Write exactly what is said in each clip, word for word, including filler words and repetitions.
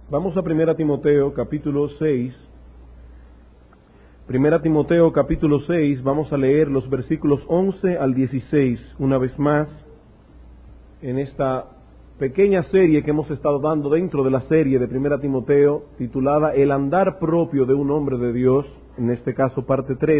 Vamos a Primera Timoteo capítulo seis. Primera Timoteo capítulo seis, vamos a leer los versículos once al dieciséis, una vez más, en esta pequeña serie que hemos estado dando dentro de la serie de Primera Timoteo, titulada El andar propio de un hombre de Dios, en este caso parte tres.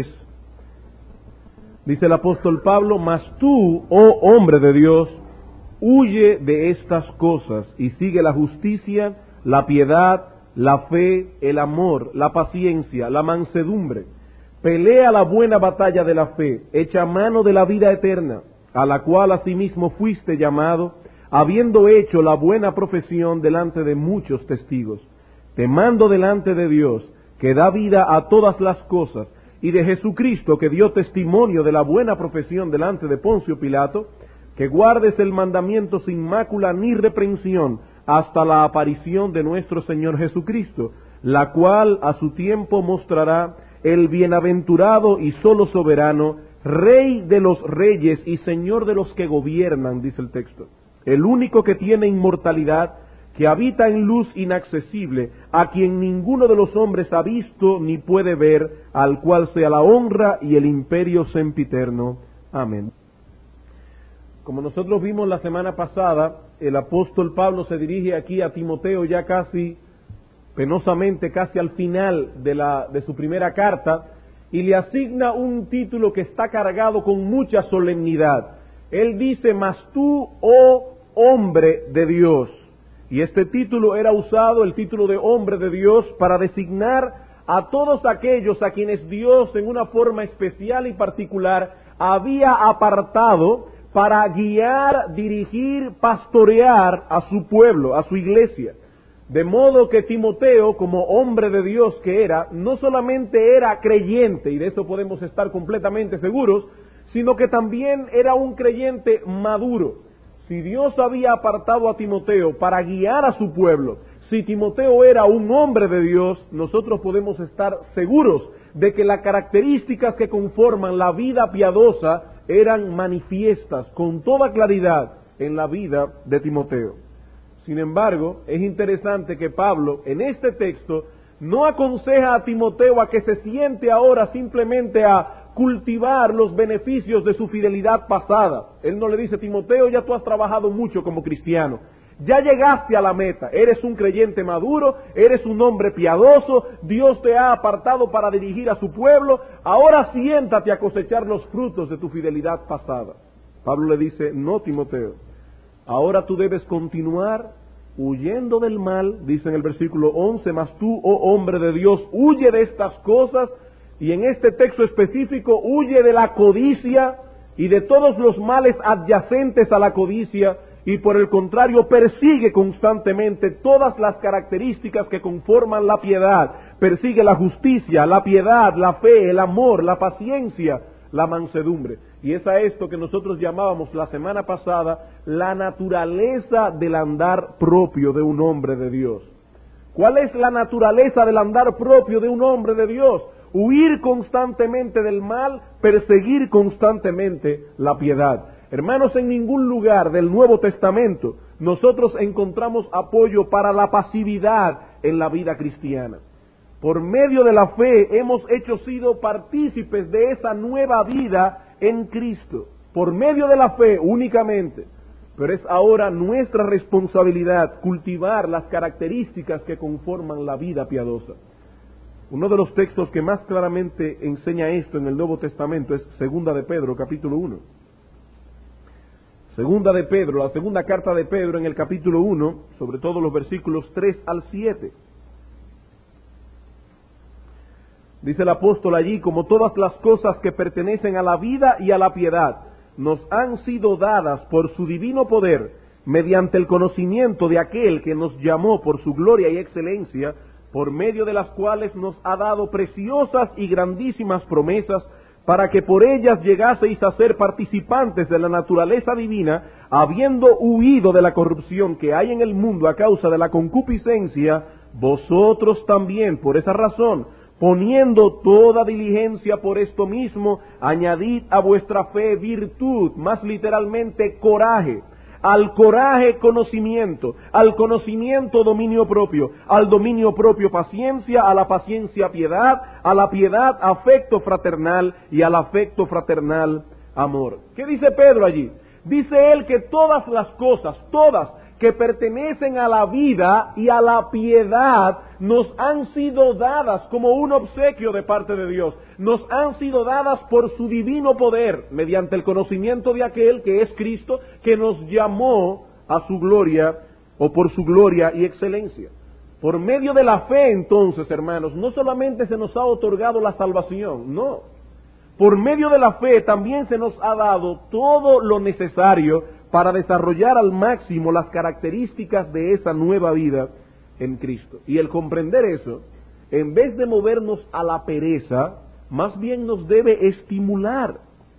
Dice el apóstol Pablo: mas tú, oh hombre de Dios, huye de estas cosas y sigue la justicia, la piedad, la fe, el amor, la paciencia, la mansedumbre. Pelea la buena batalla de la fe, echa mano de la vida eterna, a la cual asimismo fuiste llamado, habiendo hecho la buena profesión delante de muchos testigos. Te mando delante de Dios, que da vida a todas las cosas, y de Jesucristo, que dio testimonio de la buena profesión delante de Poncio Pilato, que guardes el mandamiento sin mácula ni reprensión, hasta la aparición de nuestro Señor Jesucristo, la cual a su tiempo mostrará el bienaventurado y solo soberano, Rey de los reyes y Señor de los que gobiernan, dice el texto, el único que tiene inmortalidad, que habita en luz inaccesible, a quien ninguno de los hombres ha visto ni puede ver, al cual sea la honra y el imperio sempiterno. Amén. Como nosotros vimos la semana pasada, el apóstol Pablo se dirige aquí a Timoteo ya casi, penosamente, casi al final de, la, de su primera carta, y le asigna un título que está cargado con mucha solemnidad. Él dice: mas tú, oh hombre de Dios. Y este título era usado, el título de hombre de Dios, para designar a todos aquellos a quienes Dios, en una forma especial y particular, había apartado para guiar, dirigir, pastorear a su pueblo, a su iglesia. De modo que Timoteo, como hombre de Dios que era, no solamente era creyente, y de eso podemos estar completamente seguros, sino que también era un creyente maduro. Si Dios había apartado a Timoteo para guiar a su pueblo, si Timoteo era un hombre de Dios, nosotros podemos estar seguros de que las características que conforman la vida piadosa eran manifiestas con toda claridad en la vida de Timoteo. Sin embargo, es interesante que Pablo, en este texto, no aconseja a Timoteo a que se siente ahora simplemente a cultivar los beneficios de su fidelidad pasada. Él no le dice: Timoteo, ya tú has trabajado mucho como cristiano, ya llegaste a la meta, eres un creyente maduro, eres un hombre piadoso, Dios te ha apartado para dirigir a su pueblo, ahora siéntate a cosechar los frutos de tu fidelidad pasada. Pablo le dice: no, Timoteo, ahora tú debes continuar huyendo del mal, dice en el versículo once, mas tú, oh hombre de Dios, huye de estas cosas, y en este texto específico, huye de la codicia y de todos los males adyacentes a la codicia, y por el contrario persigue constantemente todas las características que conforman la piedad, persigue la justicia, la piedad, la fe, el amor, la paciencia, la mansedumbre. Y es a esto que nosotros llamábamos la semana pasada la naturaleza del andar propio de un hombre de Dios. ¿Cuál es la naturaleza del andar propio de un hombre de Dios? Huir constantemente del mal, perseguir constantemente la piedad. Hermanos, en ningún lugar del Nuevo Testamento nosotros encontramos apoyo para la pasividad en la vida cristiana. Por medio de la fe hemos hecho sido partícipes de esa nueva vida en Cristo. Por medio de la fe únicamente. Pero es ahora nuestra responsabilidad cultivar las características que conforman la vida piadosa. Uno de los textos que más claramente enseña esto en el Nuevo Testamento es Segunda de Pedro, capítulo uno. Segunda de Pedro, la segunda carta de Pedro en el capítulo uno, sobre todo los versículos tres al siete. Dice el apóstol allí: como todas las cosas que pertenecen a la vida y a la piedad, nos han sido dadas por su divino poder, mediante el conocimiento de aquel que nos llamó por su gloria y excelencia, por medio de las cuales nos ha dado preciosas y grandísimas promesas, para que por ellas llegaseis a ser participantes de la naturaleza divina, habiendo huido de la corrupción que hay en el mundo a causa de la concupiscencia, vosotros también, por esa razón, poniendo toda diligencia por esto mismo, añadid a vuestra fe virtud, más literalmente coraje, al coraje conocimiento, al conocimiento dominio propio, al dominio propio paciencia, a la paciencia piedad, a la piedad afecto fraternal y al afecto fraternal amor. ¿Qué dice Pedro allí? Dice él que todas las cosas, todas que pertenecen a la vida y a la piedad, nos han sido dadas como un obsequio de parte de Dios. Nos han sido dadas por su divino poder, mediante el conocimiento de aquel que es Cristo, que nos llamó a su gloria, o por su gloria y excelencia. Por medio de la fe, entonces, hermanos, no solamente se nos ha otorgado la salvación, no. Por medio de la fe también se nos ha dado todo lo necesario para desarrollar al máximo las características de esa nueva vida en Cristo. Y el comprender eso, en vez de movernos a la pereza, más bien nos debe estimular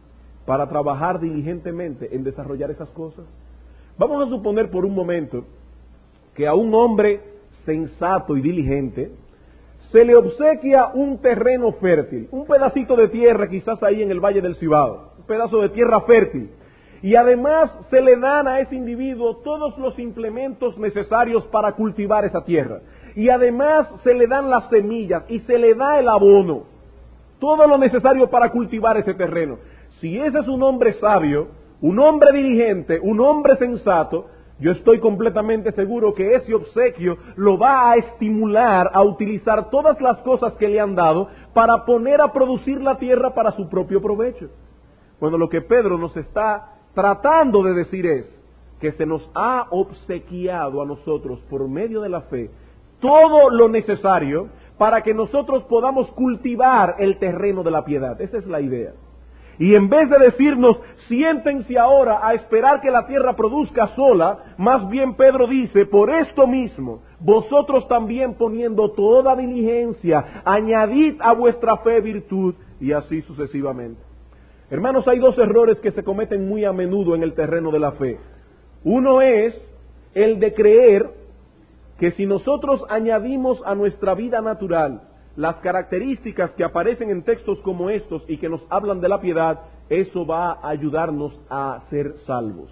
para trabajar diligentemente en desarrollar esas cosas. Vamos a suponer por un momento que a un hombre sensato y diligente se le obsequia un terreno fértil, un pedacito de tierra quizás ahí en el Valle del Cibao, un pedazo de tierra fértil. Y además se le dan a ese individuo todos los implementos necesarios para cultivar esa tierra. Y además se le dan las semillas y se le da el abono. Todo lo necesario para cultivar ese terreno. Si ese es un hombre sabio, un hombre diligente, un hombre sensato, yo estoy completamente seguro que ese obsequio lo va a estimular a utilizar todas las cosas que le han dado para poner a producir la tierra para su propio provecho. Bueno, lo que Pedro nos está tratando de decir es que se nos ha obsequiado a nosotros por medio de la fe todo lo necesario para que nosotros podamos cultivar el terreno de la piedad. Esa es la idea. Y en vez de decirnos, siéntense ahora a esperar que la tierra produzca sola, más bien Pedro dice, por esto mismo, vosotros también poniendo toda diligencia, añadid a vuestra fe virtud, y así sucesivamente. Hermanos, hay dos errores que se cometen muy a menudo en el terreno de la fe. Uno es el de creer que si nosotros añadimos a nuestra vida natural las características que aparecen en textos como estos y que nos hablan de la piedad, eso va a ayudarnos a ser salvos.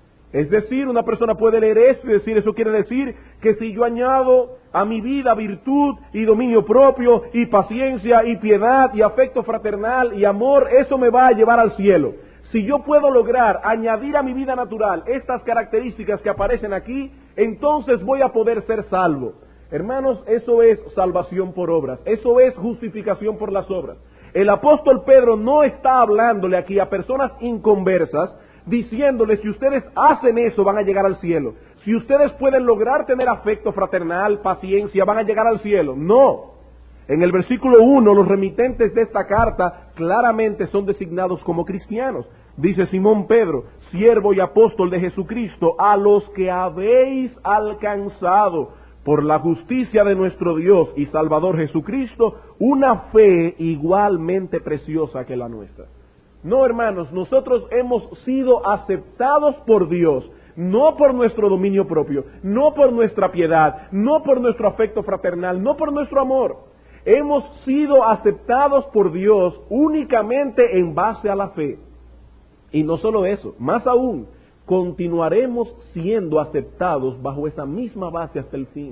Es decir, una persona puede leer esto y decir, eso quiere decir que si yo añado a mi vida virtud y dominio propio y paciencia y piedad y afecto fraternal y amor, eso me va a llevar al cielo. Si yo puedo lograr añadir a mi vida natural estas características que aparecen aquí, entonces voy a poder ser salvo. Hermanos, eso es salvación por obras, eso es justificación por las obras. El apóstol Pedro no está hablándole aquí a personas inconversas, diciéndoles, si ustedes hacen eso van a llegar al cielo. Si ustedes pueden lograr tener afecto fraternal, paciencia, van a llegar al cielo. No. En el versículo uno, los remitentes de esta carta claramente son designados como cristianos. Dice Simón Pedro, siervo y apóstol de Jesucristo, a los que habéis alcanzado por la justicia de nuestro Dios y Salvador Jesucristo, una fe igualmente preciosa que la nuestra. No, hermanos, nosotros hemos sido aceptados por Dios, no por nuestro dominio propio, no por nuestra piedad, no por nuestro afecto fraternal, no por nuestro amor. Hemos sido aceptados por Dios únicamente en base a la fe. Y no solo eso, más aún, continuaremos siendo aceptados bajo esa misma base hasta el fin.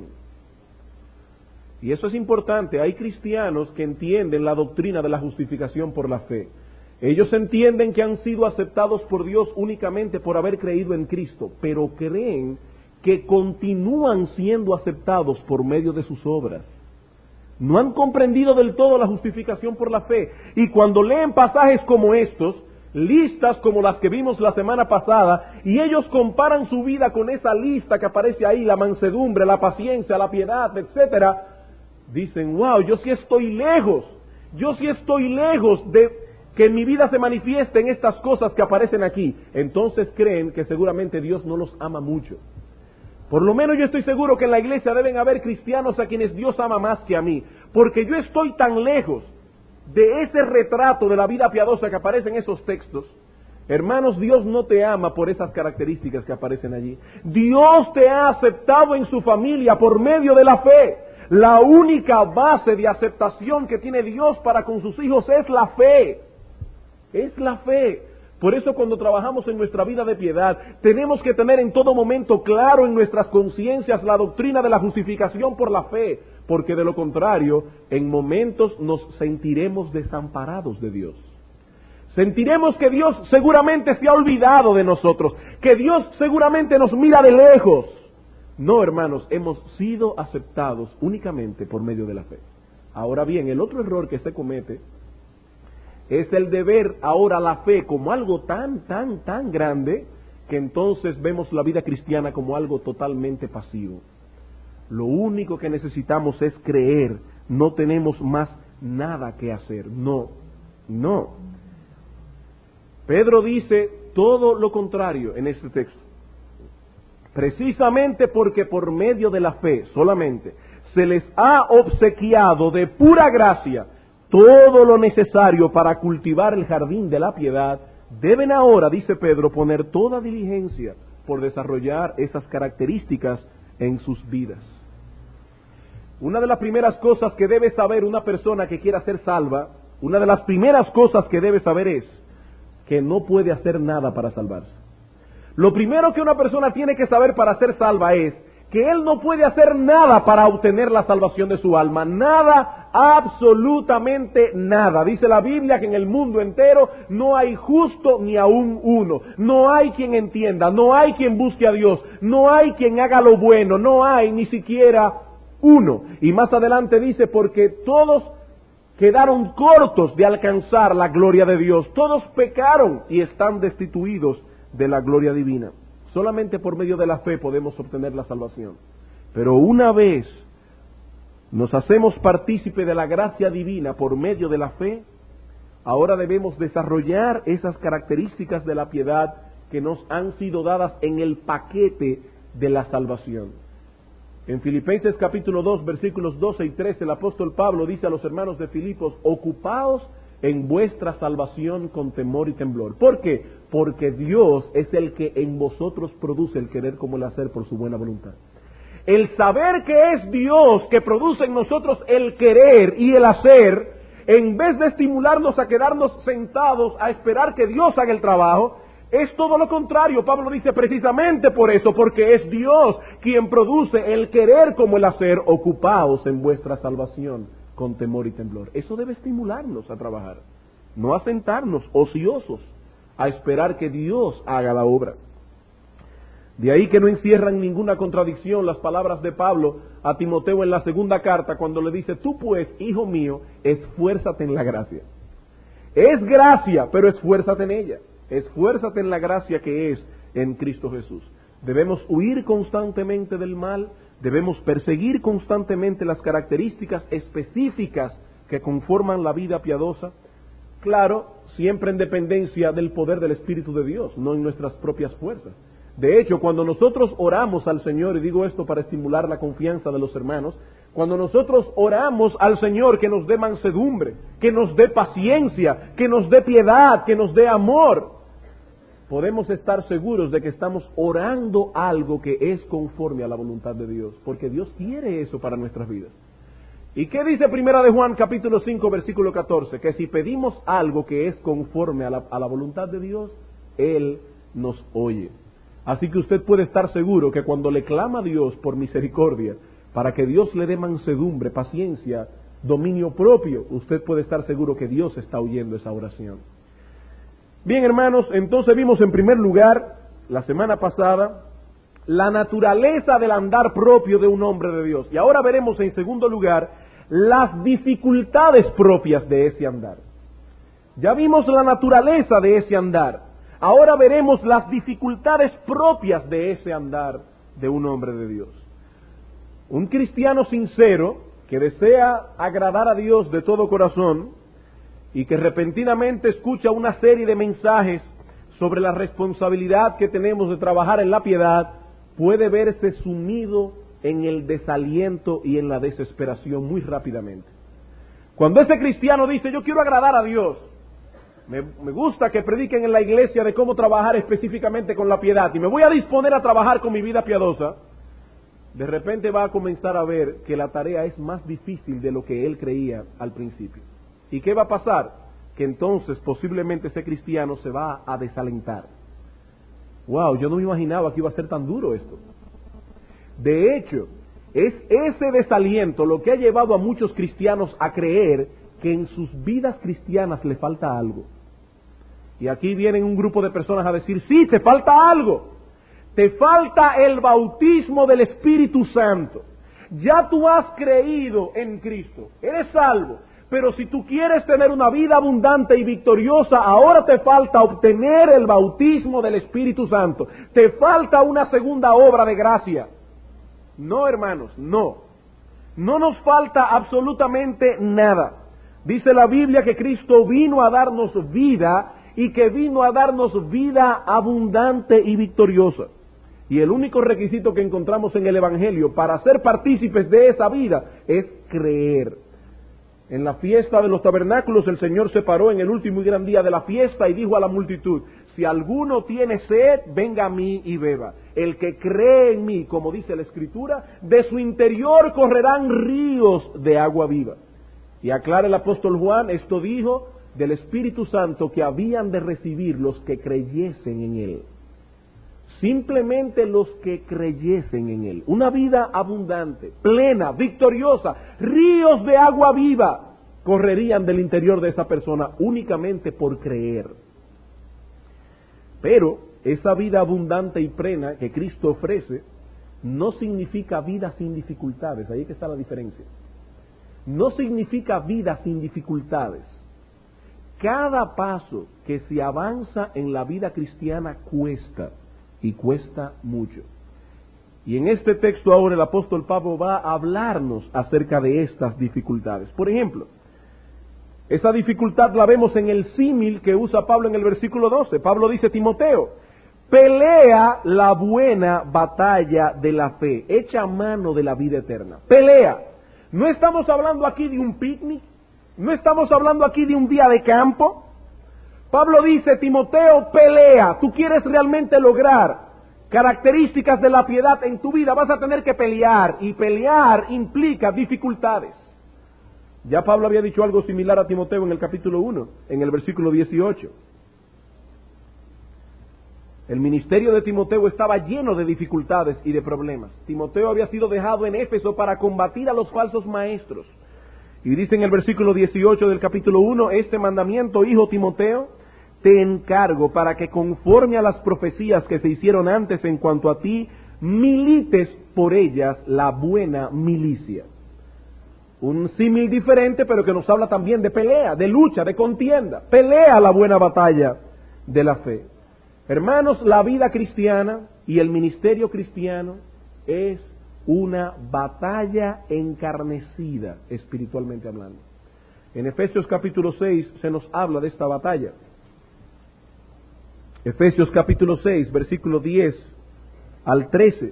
Y eso es importante. Hay cristianos que entienden la doctrina de la justificación por la fe. Ellos entienden que han sido aceptados por Dios únicamente por haber creído en Cristo, pero creen que continúan siendo aceptados por medio de sus obras. No han comprendido del todo la justificación por la fe. Y cuando leen pasajes como estos, listas como las que vimos la semana pasada, y ellos comparan su vida con esa lista que aparece ahí, la mansedumbre, la paciencia, la piedad, etcétera, dicen, wow, yo sí estoy lejos, yo sí estoy lejos de que mi vida se manifieste en estas cosas que aparecen aquí. Entonces creen que seguramente Dios no los ama mucho. Por lo menos yo estoy seguro que en la iglesia deben haber cristianos a quienes Dios ama más que a mí, porque yo estoy tan lejos de ese retrato de la vida piadosa que aparece en esos textos. Hermanos, Dios no te ama por esas características que aparecen allí. Dios te ha aceptado en su familia por medio de la fe. La única base de aceptación que tiene Dios para con sus hijos es la fe. Es la fe. Por eso cuando trabajamos en nuestra vida de piedad, tenemos que tener en todo momento claro en nuestras conciencias la doctrina de la justificación por la fe, porque de lo contrario, en momentos nos sentiremos desamparados de Dios. Sentiremos que Dios seguramente se ha olvidado de nosotros, que Dios seguramente nos mira de lejos. No, hermanos, hemos sido aceptados únicamente por medio de la fe. Ahora bien, el otro error que se comete es el de ver ahora la fe como algo tan, tan, tan grande, que entonces vemos la vida cristiana como algo totalmente pasivo. Lo único que necesitamos es creer, no tenemos más nada que hacer. No, no. Pedro dice todo lo contrario en este texto. Precisamente porque por medio de la fe solamente se les ha obsequiado de pura gracia todo lo necesario para cultivar el jardín de la piedad, deben ahora, dice Pedro, poner toda diligencia por desarrollar esas características en sus vidas. Una de las primeras cosas que debe saber una persona que quiera ser salva, una de las primeras cosas que debe saber es que no puede hacer nada para salvarse. Lo primero que una persona tiene que saber para ser salva es que él no puede hacer nada para obtener la salvación de su alma. Nada, absolutamente nada. Dice la Biblia que en el mundo entero no hay justo ni aún uno. No hay quien entienda, no hay quien busque a Dios, no hay quien haga lo bueno, no hay ni siquiera uno. Y más adelante dice, porque todos quedaron cortos de alcanzar la gloria de Dios. Todos pecaron y están destituidos de la gloria divina. Solamente por medio de la fe podemos obtener la salvación. Pero una vez nos hacemos partícipe de la gracia divina por medio de la fe, ahora debemos desarrollar esas características de la piedad que nos han sido dadas en el paquete de la salvación. En Filipenses capítulo dos, versículos doce y trece, el apóstol Pablo dice a los hermanos de Filipos: ocupaos en vuestra salvación con temor y temblor. ¿Por qué? Porque Dios es el que en vosotros produce el querer como el hacer por su buena voluntad. El saber que es Dios que produce en nosotros el querer y el hacer, en vez de estimularnos a quedarnos sentados a esperar que Dios haga el trabajo, es todo lo contrario. Pablo dice precisamente por eso, porque es Dios quien produce el querer como el hacer, ocupaos en vuestra salvación con temor y temblor. Eso debe estimularnos a trabajar, no a sentarnos ociosos a esperar que Dios haga la obra. De ahí que no encierran ninguna contradicción las palabras de Pablo a Timoteo en la segunda carta, cuando le dice: tú pues, hijo mío, esfuérzate en la gracia. Es gracia, pero esfuérzate en ella. Esfuérzate en la gracia que es en Cristo Jesús. Debemos huir constantemente del mal, debemos perseguir constantemente las características específicas que conforman la vida piadosa, claro, siempre en dependencia del poder del Espíritu de Dios, no en nuestras propias fuerzas. De hecho, cuando nosotros oramos al Señor, y digo esto para estimular la confianza de los hermanos, cuando nosotros oramos al Señor que nos dé mansedumbre, que nos dé paciencia, que nos dé piedad, que nos dé amor, podemos estar seguros de que estamos orando algo que es conforme a la voluntad de Dios, porque Dios quiere eso para nuestras vidas. ¿Y qué dice Primera de Juan capítulo cinco versículo catorce? Que si pedimos algo que es conforme a la, a la voluntad de Dios, Él nos oye. Así que usted puede estar seguro que cuando le clama a Dios por misericordia, para que Dios le dé mansedumbre, paciencia, dominio propio, usted puede estar seguro que Dios está oyendo esa oración. Bien, hermanos, entonces vimos en primer lugar, la semana pasada, la naturaleza del andar propio de un hombre de Dios. Y ahora veremos en segundo lugar, las dificultades propias de ese andar. Ya vimos la naturaleza de ese andar. Ahora veremos las dificultades propias de ese andar de un hombre de Dios. Un cristiano sincero que desea agradar a Dios de todo corazón y que repentinamente escucha una serie de mensajes sobre la responsabilidad que tenemos de trabajar en la piedad, puede verse sumido en el desaliento y en la desesperación muy rápidamente. Cuando ese cristiano dice: yo quiero agradar a Dios, Me, me gusta que prediquen en la iglesia de cómo trabajar específicamente con la piedad, y me voy a disponer a trabajar con mi vida piadosa, de repente va a comenzar a ver que la tarea es más difícil de lo que él creía al principio. ¿Y qué va a pasar? que entonces posiblemente ese cristiano se va a desalentar. Wow, yo no me imaginaba que iba a ser tan duro esto. De hecho, es ese desaliento lo que ha llevado a muchos cristianos a creer que en sus vidas cristianas le falta algo. Y aquí vienen un grupo de personas a decir, sí, te falta algo. Te falta el bautismo del Espíritu Santo. Ya tú has creído en Cristo, eres salvo. Pero si tú quieres tener una vida abundante y victoriosa, ahora te falta obtener el bautismo del Espíritu Santo. Te falta una segunda obra de gracia. No, hermanos, no. No nos falta absolutamente nada. Dice la Biblia que Cristo vino a darnos vida y que vino a darnos vida abundante y victoriosa. Y el único requisito que encontramos en el Evangelio para ser partícipes de esa vida es creer. En la fiesta de los tabernáculos el Señor se paró en el último y gran día de la fiesta y dijo a la multitud, si alguno tiene sed, venga a mí y beba. El que cree en mí, como dice la Escritura, de su interior correrán ríos de agua viva. Y aclara el apóstol Juan, esto dijo del Espíritu Santo que habían de recibir los que creyesen en Él. Simplemente los que creyesen en Él. Una vida abundante, plena, victoriosa, ríos de agua viva correrían del interior de esa persona únicamente por creer. Pero esa vida abundante y plena que Cristo ofrece no significa vida sin dificultades. Ahí es que está la diferencia. No significa vida sin dificultades. Cada paso que se avanza en la vida cristiana cuesta. Y cuesta mucho. Y en este texto ahora el apóstol Pablo va a hablarnos acerca de estas dificultades. Por ejemplo, esa dificultad la vemos en el símil que usa Pablo en el versículo doce. Pablo dice, Timoteo, pelea la buena batalla de la fe, echa mano de la vida eterna. Pelea. No estamos hablando aquí de un picnic, no estamos hablando aquí de un día de campo. Pablo dice, Timoteo, pelea. Tú quieres realmente lograr características de la piedad en tu vida, vas a tener que pelear, y pelear implica dificultades. Ya Pablo había dicho algo similar a Timoteo en el capítulo uno, en el versículo dieciocho. El ministerio de Timoteo estaba lleno de dificultades y de problemas. Timoteo había sido dejado en Éfeso para combatir a los falsos maestros. Y dice en el versículo dieciocho del capítulo uno, este mandamiento, hijo Timoteo, te encargo para que conforme a las profecías que se hicieron antes en cuanto a ti, milites por ellas la buena milicia. Un símil diferente, pero que nos habla también de pelea, de lucha, de contienda. Pelea la buena batalla de la fe. Hermanos, la vida cristiana y el ministerio cristiano es una batalla encarnecida, espiritualmente hablando. En Efesios capítulo seis se nos habla de esta batalla. Efesios capítulo seis, versículo diez al trece.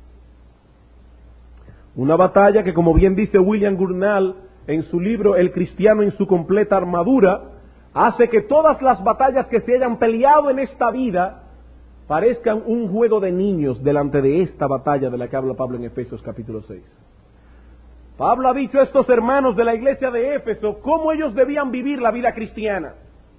Una batalla que, como bien dice William Gurnall en su libro El cristiano en su completa armadura, hace que todas las batallas que se hayan peleado en esta vida parezcan un juego de niños delante de esta batalla de la que habla Pablo en Efesios capítulo seis. Pablo ha dicho a estos hermanos de la iglesia de Éfeso cómo ellos debían vivir la vida cristiana.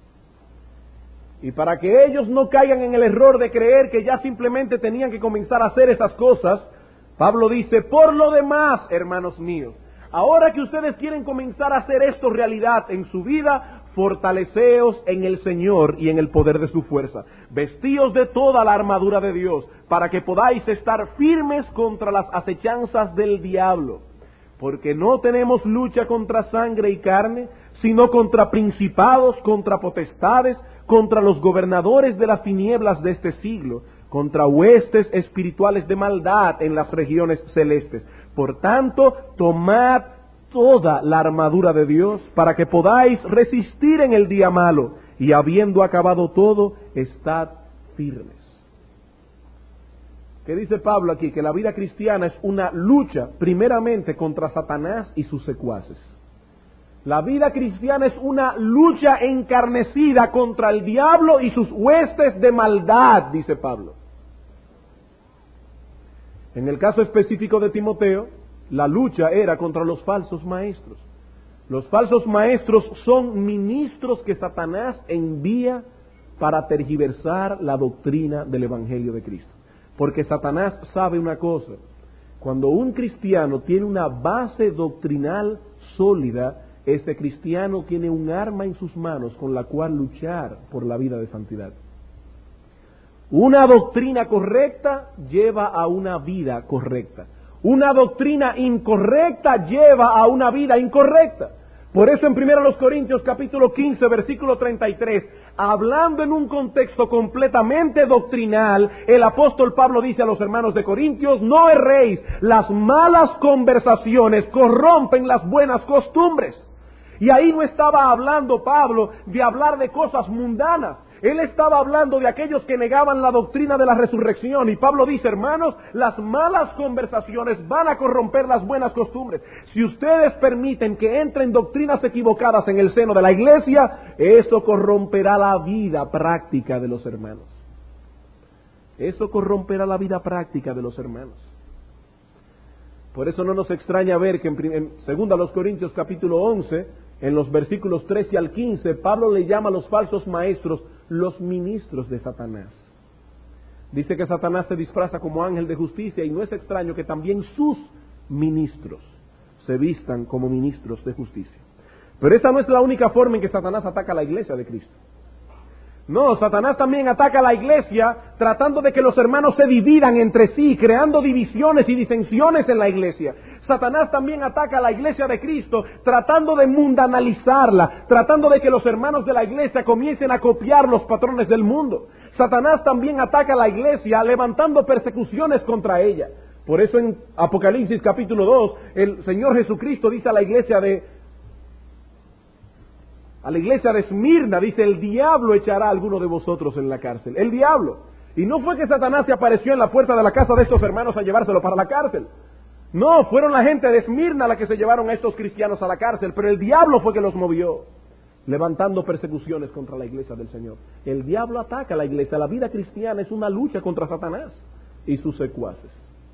Y para que ellos no caigan en el error de creer que ya simplemente tenían que comenzar a hacer esas cosas, Pablo dice, por lo demás, hermanos míos, ahora que ustedes quieren comenzar a hacer esto realidad en su vida, fortaleceos en el Señor y en el poder de su fuerza. Vestíos de toda la armadura de Dios, para que podáis estar firmes contra las acechanzas del diablo. Porque no tenemos lucha contra sangre y carne, sino contra principados, contra potestades, contra los gobernadores de las tinieblas de este siglo, contra huestes espirituales de maldad en las regiones celestes. Por tanto, tomad toda la armadura de Dios para que podáis resistir en el día malo, y habiendo acabado todo, estad firmes. ¿Qué dice Pablo aquí? Que la vida cristiana es una lucha primeramente contra Satanás y sus secuaces. La vida cristiana es una lucha encarnecida contra el diablo y sus huestes de maldad, dice Pablo. En el caso específico de Timoteo, la lucha era contra los falsos maestros. Los falsos maestros son ministros que Satanás envía para tergiversar la doctrina del Evangelio de Cristo. Porque Satanás sabe una cosa: cuando un cristiano tiene una base doctrinal sólida, ese cristiano tiene un arma en sus manos con la cual luchar por la vida de santidad. Una doctrina correcta lleva a una vida correcta. Una doctrina incorrecta lleva a una vida incorrecta. Por eso en primero Corintios capítulo quince, versículo treinta y tres, hablando en un contexto completamente doctrinal, el apóstol Pablo dice a los hermanos de Corintios: no erréis, las malas conversaciones corrompen las buenas costumbres. Y ahí no estaba hablando Pablo de hablar de cosas mundanas. Él estaba hablando de aquellos que negaban la doctrina de la resurrección. Y Pablo dice: hermanos, las malas conversaciones van a corromper las buenas costumbres. Si ustedes permiten que entren doctrinas equivocadas en el seno de la iglesia, eso corromperá la vida práctica de los hermanos. Eso corromperá la vida práctica de los hermanos. Por eso no nos extraña ver que en, en segunda los Corintios capítulo once, en los versículos trece al quince, Pablo le llama a los falsos maestros los ministros de Satanás. Dice que Satanás se disfraza como ángel de justicia, y no es extraño que también sus ministros se vistan como ministros de justicia. Pero esa no es la única forma en que Satanás ataca a la iglesia de Cristo. No, Satanás también ataca a la iglesia tratando de que los hermanos se dividan entre sí, creando divisiones y disensiones en la iglesia. Satanás también ataca a la iglesia de Cristo tratando de mundanalizarla, tratando de que los hermanos de la iglesia comiencen a copiar los patrones del mundo. Satanás también ataca a la iglesia levantando persecuciones contra ella. Por eso en Apocalipsis capítulo dos, el Señor Jesucristo dice a la iglesia de A la iglesia de Esmirna, dice: el diablo echará a alguno de vosotros en la cárcel. El diablo. Y no fue que Satanás se apareció en la puerta de la casa de estos hermanos a llevárselo para la cárcel. No, fueron la gente de Esmirna la que se llevaron a estos cristianos a la cárcel, pero el diablo fue que los movió, levantando persecuciones contra la iglesia del Señor. El diablo ataca a la iglesia. La vida cristiana es una lucha contra Satanás y sus secuaces.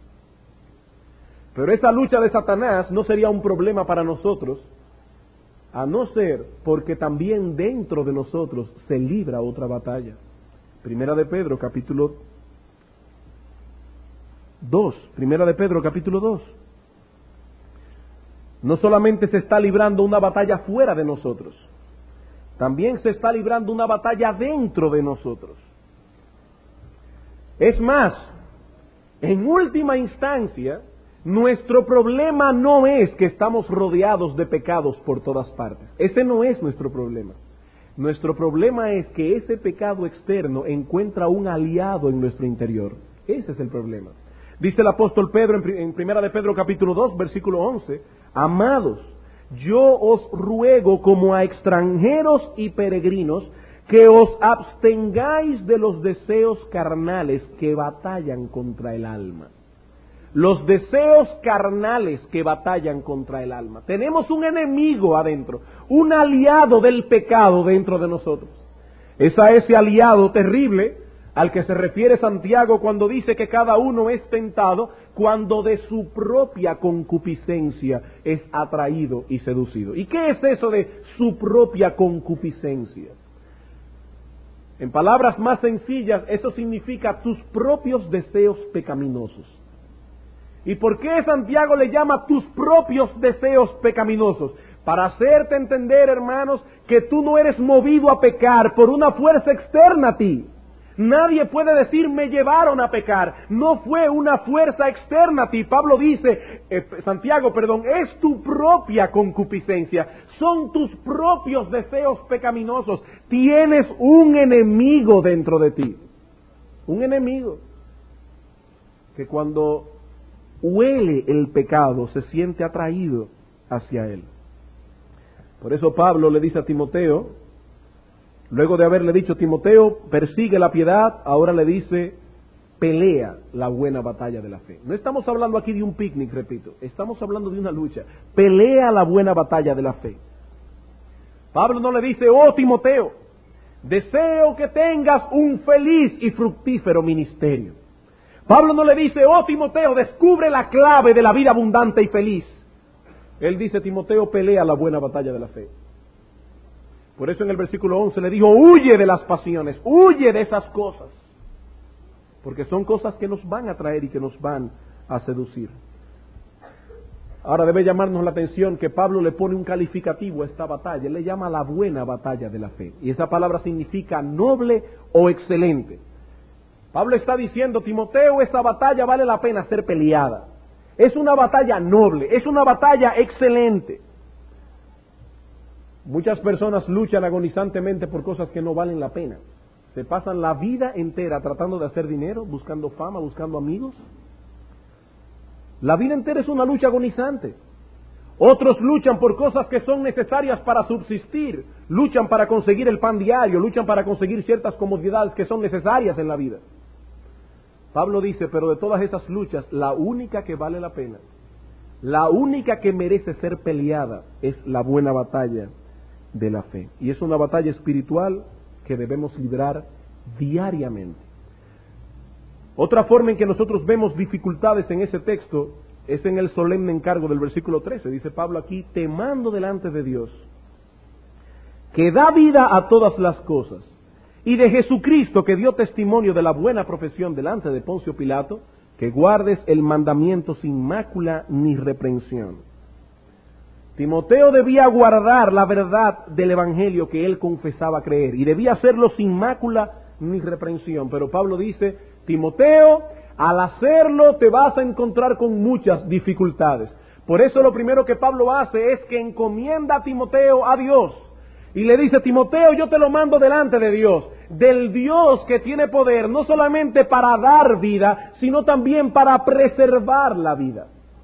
Pero esa lucha de Satanás no sería un problema para nosotros, a no ser porque también dentro de nosotros se libra otra batalla. Primera de Pedro, capítulo dos. Primera de Pedro, capítulo dos. No solamente se está librando una batalla fuera de nosotros, también se está librando una batalla dentro de nosotros. Es más, en última instancia, nuestro problema no es que estamos rodeados de pecados por todas partes. Ese no es nuestro problema. Nuestro problema es que ese pecado externo encuentra un aliado en nuestro interior. Ese es el problema. Dice el apóstol Pedro en Primera de Pedro capítulo dos, versículo once: amados, yo os ruego como a extranjeros y peregrinos que os abstengáis de los deseos carnales que batallan contra el alma. Los deseos carnales que batallan contra el alma. Tenemos un enemigo adentro, un aliado del pecado dentro de nosotros. Es a ese aliado terrible al que se refiere Santiago cuando dice que cada uno es tentado cuando de su propia concupiscencia es atraído y seducido. ¿Y qué es eso de su propia concupiscencia? En palabras más sencillas, eso significa tus propios deseos pecaminosos. ¿Y por qué Santiago le llama tus propios deseos pecaminosos? Para hacerte entender, hermanos, que tú no eres movido a pecar por una fuerza externa a ti. Nadie puede decir me llevaron a pecar. No fue una fuerza externa a ti. Pablo dice, eh, Santiago, perdón, es tu propia concupiscencia. Son tus propios deseos pecaminosos. Tienes un enemigo dentro de ti. Un enemigo que cuando huele el pecado se siente atraído hacia él. Por eso Pablo le dice a Timoteo, luego de haberle dicho: Timoteo, persigue la piedad, ahora le dice: pelea la buena batalla de la fe. No estamos hablando aquí de un picnic, repito, estamos hablando de una lucha. Pelea la buena batalla de la fe. Pablo no le dice: oh Timoteo, deseo que tengas un feliz y fructífero ministerio. Pablo no le dice: oh Timoteo, descubre la clave de la vida abundante y feliz. Él dice, Timoteo, pelea la buena batalla de la fe. Por eso en el versículo once le dijo, huye de las pasiones, huye de esas cosas. Porque son cosas que nos van a traer y que nos van a seducir. Ahora debe llamarnos la atención que Pablo le pone un calificativo a esta batalla. Él le llama la buena batalla de la fe. Y esa palabra significa noble o excelente. Pablo está diciendo, Timoteo, esa batalla vale la pena ser peleada. Es una batalla noble, es una batalla excelente. Muchas personas luchan agonizantemente por cosas que no valen la pena. Se pasan la vida entera tratando de hacer dinero, buscando fama, buscando amigos. La vida entera es una lucha agonizante. Otros luchan por cosas que son necesarias para subsistir. Luchan para conseguir el pan diario, luchan para conseguir ciertas comodidades que son necesarias en la vida. Pablo dice, pero de todas esas luchas, la única que vale la pena, la única que merece ser peleada, es la buena batalla de la fe. Y es una batalla espiritual que debemos librar diariamente. Otra forma en que nosotros vemos dificultades en ese texto es en el solemne encargo del versículo trece. Dice Pablo aquí, te mando delante de Dios, que da vida a todas las cosas, y de Jesucristo, que dio testimonio de la buena profesión delante de Poncio Pilato, que guardes el mandamiento sin mácula ni reprensión. Timoteo debía guardar la verdad del evangelio que él confesaba creer, y debía hacerlo sin mácula ni reprensión. Pero Pablo dice, Timoteo, al hacerlo te vas a encontrar con muchas dificultades. Por eso lo primero que Pablo hace es que encomienda a Timoteo a Dios. Y le dice, Timoteo, yo te lo mando delante de Dios, del Dios que tiene poder, no solamente para dar vida, sino también para preservar la vida.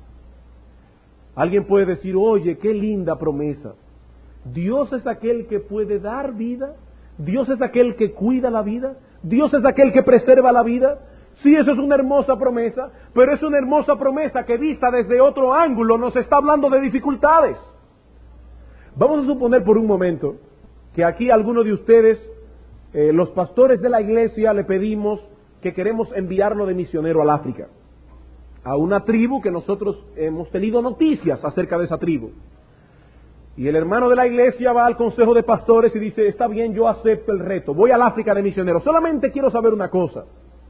Alguien puede decir, oye, qué linda promesa. Dios es aquel que puede dar vida, Dios es aquel que cuida la vida, Dios es aquel que preserva la vida. Sí, eso es una hermosa promesa, pero es una hermosa promesa que vista desde otro ángulo nos está hablando de dificultades. Vamos a suponer por un momento que aquí alguno de ustedes, eh, los pastores de la iglesia, le pedimos que queremos enviarlo de misionero al África, a una tribu que nosotros hemos tenido noticias acerca de esa tribu. Y el hermano de la iglesia va al consejo de pastores y dice, está bien, yo acepto el reto, voy al África de misionero, solamente quiero saber una cosa.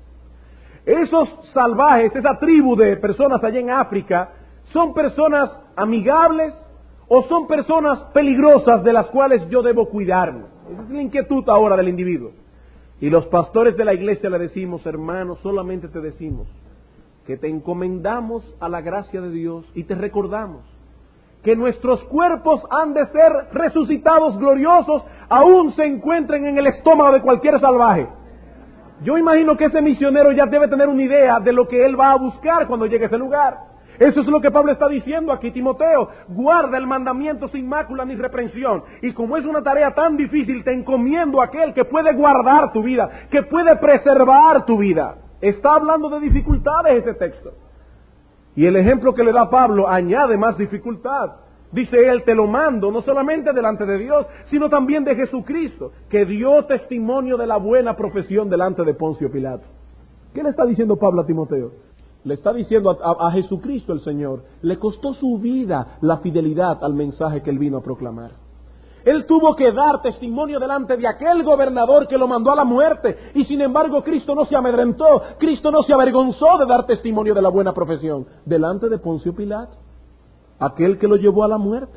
Esos salvajes, esa tribu de personas allá en África, ¿son personas amigables o son personas peligrosas de las cuales yo debo cuidarme? Esa es la inquietud ahora del individuo. Y los pastores de la iglesia le decimos, hermano, solamente te decimos que te encomendamos a la gracia de Dios y te recordamos que nuestros cuerpos han de ser resucitados gloriosos, aún se encuentren en el estómago de cualquier salvaje. Yo imagino que ese misionero ya debe tener una idea de lo que él va a buscar cuando llegue a ese lugar. Eso es lo que Pablo está diciendo aquí, Timoteo, guarda el mandamiento sin mácula ni reprensión. Y como es una tarea tan difícil, te encomiendo a aquel que puede guardar tu vida, que puede preservar tu vida. Está hablando de dificultades ese texto. Y el ejemplo que le da Pablo añade más dificultad. Dice él, te lo mando, no solamente delante de Dios, sino también de Jesucristo, que dio testimonio de la buena profesión delante de Poncio Pilato. ¿Qué le está diciendo Pablo a Timoteo? Le está diciendo a, a, a Jesucristo el Señor, le costó su vida la fidelidad al mensaje que él vino a proclamar. Él tuvo que dar testimonio delante de aquel gobernador que lo mandó a la muerte, y sin embargo Cristo no se amedrentó, Cristo no se avergonzó de dar testimonio de la buena profesión delante de Poncio Pilato, aquel que lo llevó a la muerte.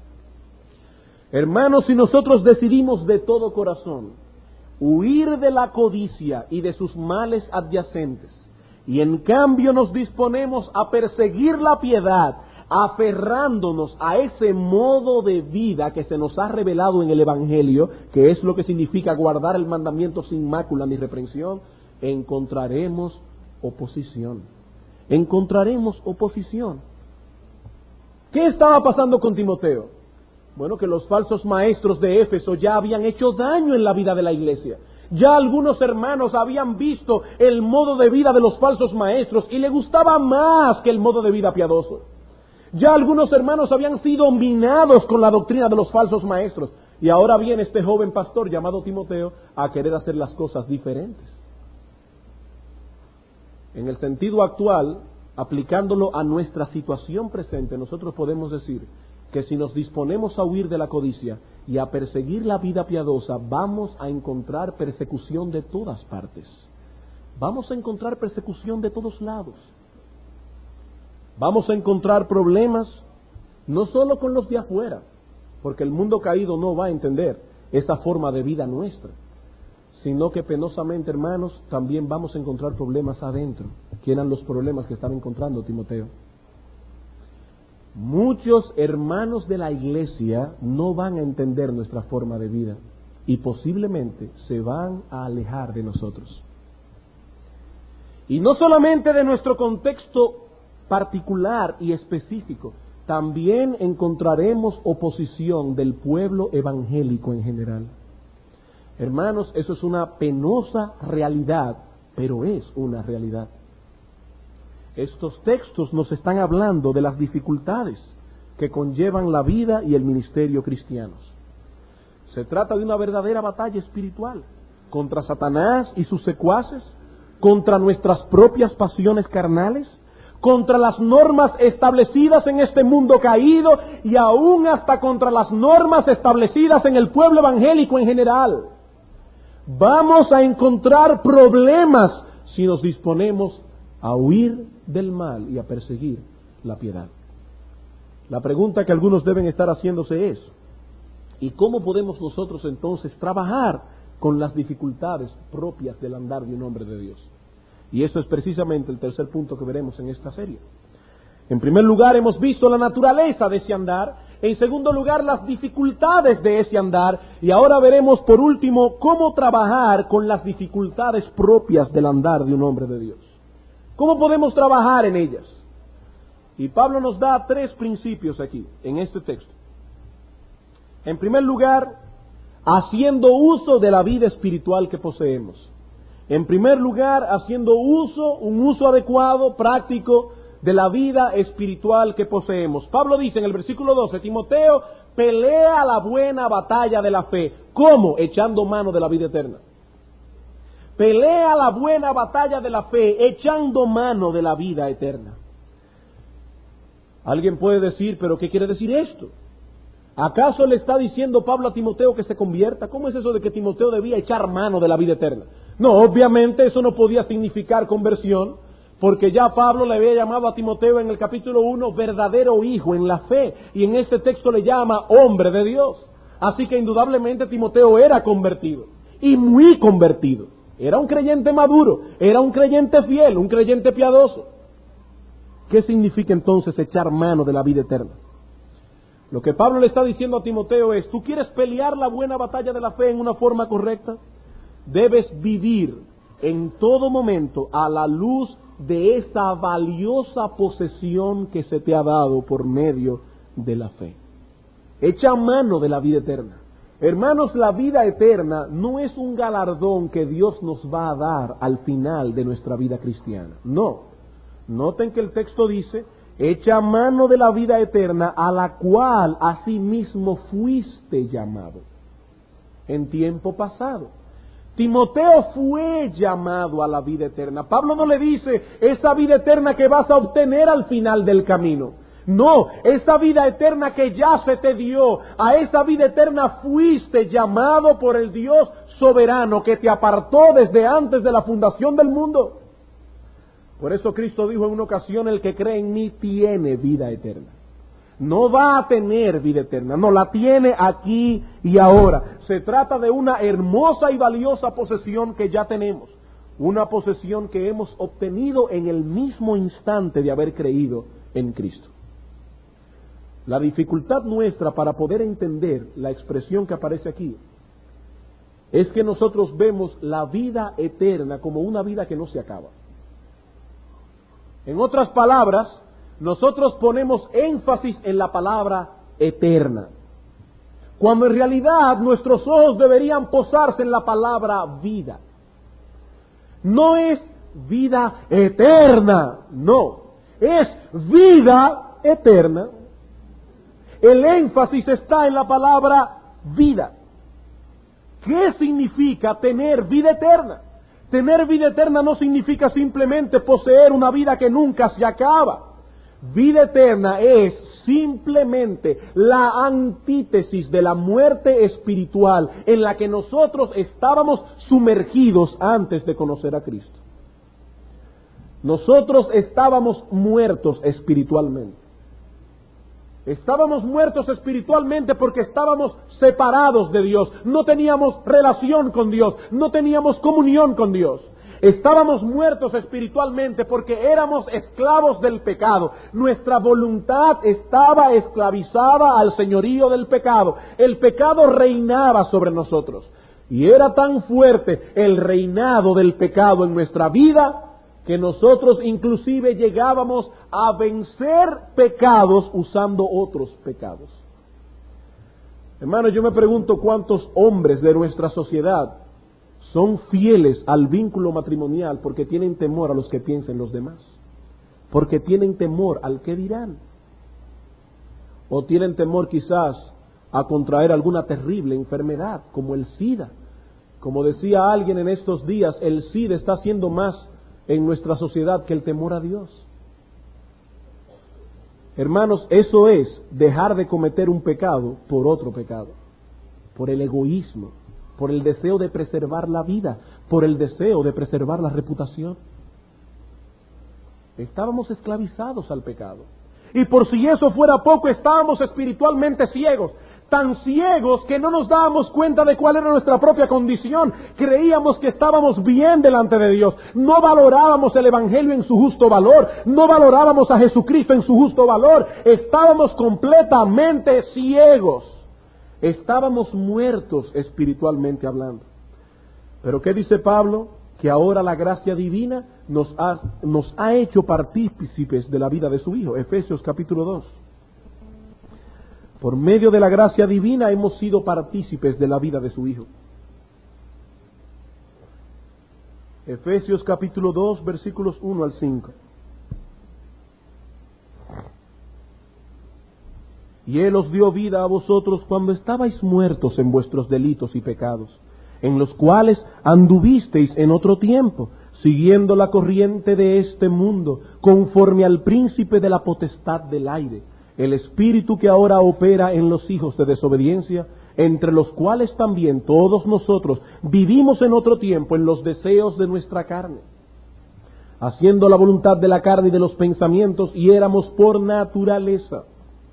Hermanos, si nosotros decidimos de todo corazón huir de la codicia y de sus males adyacentes, y en cambio nos disponemos a perseguir la piedad, aferrándonos a ese modo de vida que se nos ha revelado en el Evangelio, que es lo que significa guardar el mandamiento sin mácula ni reprensión, encontraremos oposición. Encontraremos oposición. ¿Qué estaba pasando con Timoteo? Bueno, que los falsos maestros de Éfeso ya habían hecho daño en la vida de la iglesia. Ya algunos hermanos habían visto el modo de vida de los falsos maestros y le gustaba más que el modo de vida piadoso. Ya algunos hermanos habían sido minados con la doctrina de los falsos maestros. Y ahora viene este joven pastor llamado Timoteo a querer hacer las cosas diferentes. En el sentido actual, aplicándolo a nuestra situación presente, nosotros podemos decir que si nos disponemos a huir de la codicia y a perseguir la vida piadosa, vamos a encontrar persecución de todas partes. Vamos a encontrar persecución de todos lados. Vamos a encontrar problemas no solo con los de afuera, porque el mundo caído no va a entender esa forma de vida nuestra, sino que penosamente, hermanos, también vamos a encontrar problemas adentro. ¿Qué eran los problemas que estaba encontrando Timoteo? Muchos hermanos de la iglesia no van a entender nuestra forma de vida y posiblemente se van a alejar de nosotros. Y no solamente de nuestro contexto particular y específico, también encontraremos oposición del pueblo evangélico en general. Hermanos, eso es una penosa realidad, pero es una realidad. Estos textos nos están hablando de las dificultades que conllevan la vida y el ministerio cristianos. Se trata de una verdadera batalla espiritual contra Satanás y sus secuaces, contra nuestras propias pasiones carnales, contra las normas establecidas en este mundo caído y aún hasta contra las normas establecidas en el pueblo evangélico en general. Vamos a encontrar problemas si nos disponemos a huir del mal y a perseguir la piedad. La pregunta que algunos deben estar haciéndose es: ¿y cómo podemos nosotros entonces trabajar con las dificultades propias del andar de un hombre de Dios? Y eso es precisamente el tercer punto que veremos en esta serie. En primer lugar, hemos visto la naturaleza de ese andar. En segundo lugar, las dificultades de ese andar. Y ahora veremos, por último, cómo trabajar con las dificultades propias del andar de un hombre de Dios. ¿Cómo podemos trabajar en ellas? Y Pablo nos da tres principios aquí, en este texto. En primer lugar, haciendo uso de la vida espiritual que poseemos. En primer lugar, haciendo uso, un uso adecuado, práctico, de la vida espiritual que poseemos. Pablo dice en el versículo doce, Timoteo, pelea la buena batalla de la fe. ¿Cómo? Echando mano de la vida eterna. Pelea la buena batalla de la fe, echando mano de la vida eterna. Alguien puede decir, ¿pero qué quiere decir esto? ¿Acaso le está diciendo Pablo a Timoteo que se convierta? ¿Cómo es eso de que Timoteo debía echar mano de la vida eterna? No, obviamente eso no podía significar conversión, porque ya Pablo le había llamado a Timoteo en el capítulo uno verdadero hijo en la fe, y en este texto le llama hombre de Dios. Así que indudablemente Timoteo era convertido, y muy convertido. Era un creyente maduro, era un creyente fiel, un creyente piadoso. ¿Qué significa entonces echar mano de la vida eterna? Lo que Pablo le está diciendo a Timoteo es, ¿tú quieres pelear la buena batalla de la fe en una forma correcta? Debes vivir en todo momento a la luz de esa valiosa posesión que se te ha dado por medio de la fe. Echa mano de la vida eterna. Hermanos, la vida eterna no es un galardón que Dios nos va a dar al final de nuestra vida cristiana. No. Noten que el texto dice, echa mano de la vida eterna a la cual asimismo fuiste llamado en tiempo pasado. Timoteo fue llamado a la vida eterna. Pablo no le dice esa vida eterna que vas a obtener al final del camino. No, esa vida eterna que ya se te dio, a esa vida eterna fuiste llamado por el Dios soberano que te apartó desde antes de la fundación del mundo. Por eso Cristo dijo en una ocasión, el que cree en mí tiene vida eterna. No va a tener vida eterna, no, la tiene aquí y ahora. Se trata de una hermosa y valiosa posesión que ya tenemos. Una posesión que hemos obtenido en el mismo instante de haber creído en Cristo. La dificultad nuestra para poder entender la expresión que aparece aquí es que nosotros vemos la vida eterna como una vida que no se acaba. En otras palabras, nosotros ponemos énfasis en la palabra eterna, cuando en realidad nuestros ojos deberían posarse en la palabra vida. No es vida eterna, no, es vida eterna. El énfasis está en la palabra vida. ¿Qué significa tener vida eterna? Tener vida eterna no significa simplemente poseer una vida que nunca se acaba. Vida eterna es simplemente la antítesis de la muerte espiritual en la que nosotros estábamos sumergidos antes de conocer a Cristo. Nosotros estábamos muertos espiritualmente. Estábamos muertos espiritualmente porque estábamos separados de Dios. No teníamos relación con Dios, no teníamos comunión con Dios. Estábamos muertos espiritualmente porque éramos esclavos del pecado. Nuestra voluntad estaba esclavizada al señorío del pecado. El pecado reinaba sobre nosotros. Y era tan fuerte el reinado del pecado en nuestra vida que nosotros inclusive llegábamos a vencer pecados usando otros pecados. Hermano, yo me pregunto cuántos hombres de nuestra sociedad son fieles al vínculo matrimonial porque tienen temor a los que piensen los demás, porque tienen temor al que dirán, o tienen temor quizás a contraer alguna terrible enfermedad como el SIDA. Como decía alguien en estos días, el SIDA está haciendo más en nuestra sociedad que el temor a Dios. Hermanos, eso es dejar de cometer un pecado por otro pecado, por el egoísmo, por el deseo de preservar la vida, por el deseo de preservar la reputación. Estábamos esclavizados al pecado. Y por si eso fuera poco, estábamos espiritualmente ciegos. Tan ciegos que no nos dábamos cuenta de cuál era nuestra propia condición. Creíamos que estábamos bien delante de Dios. No valorábamos el Evangelio en su justo valor. No valorábamos a Jesucristo en su justo valor. Estábamos completamente ciegos. Estábamos muertos espiritualmente hablando. Pero ¿qué dice Pablo? Que ahora la gracia divina nos ha, nos ha hecho partícipes de la vida de su Hijo. Efesios capítulo dos. Por medio de la gracia divina hemos sido partícipes de la vida de su Hijo. Efesios capítulo dos, versículos uno al cinco. Y Él os dio vida a vosotros cuando estabais muertos en vuestros delitos y pecados, en los cuales anduvisteis en otro tiempo, siguiendo la corriente de este mundo, conforme al príncipe de la potestad del aire, el espíritu que ahora opera en los hijos de desobediencia, entre los cuales también todos nosotros vivimos en otro tiempo en los deseos de nuestra carne, haciendo la voluntad de la carne y de los pensamientos, y éramos por naturaleza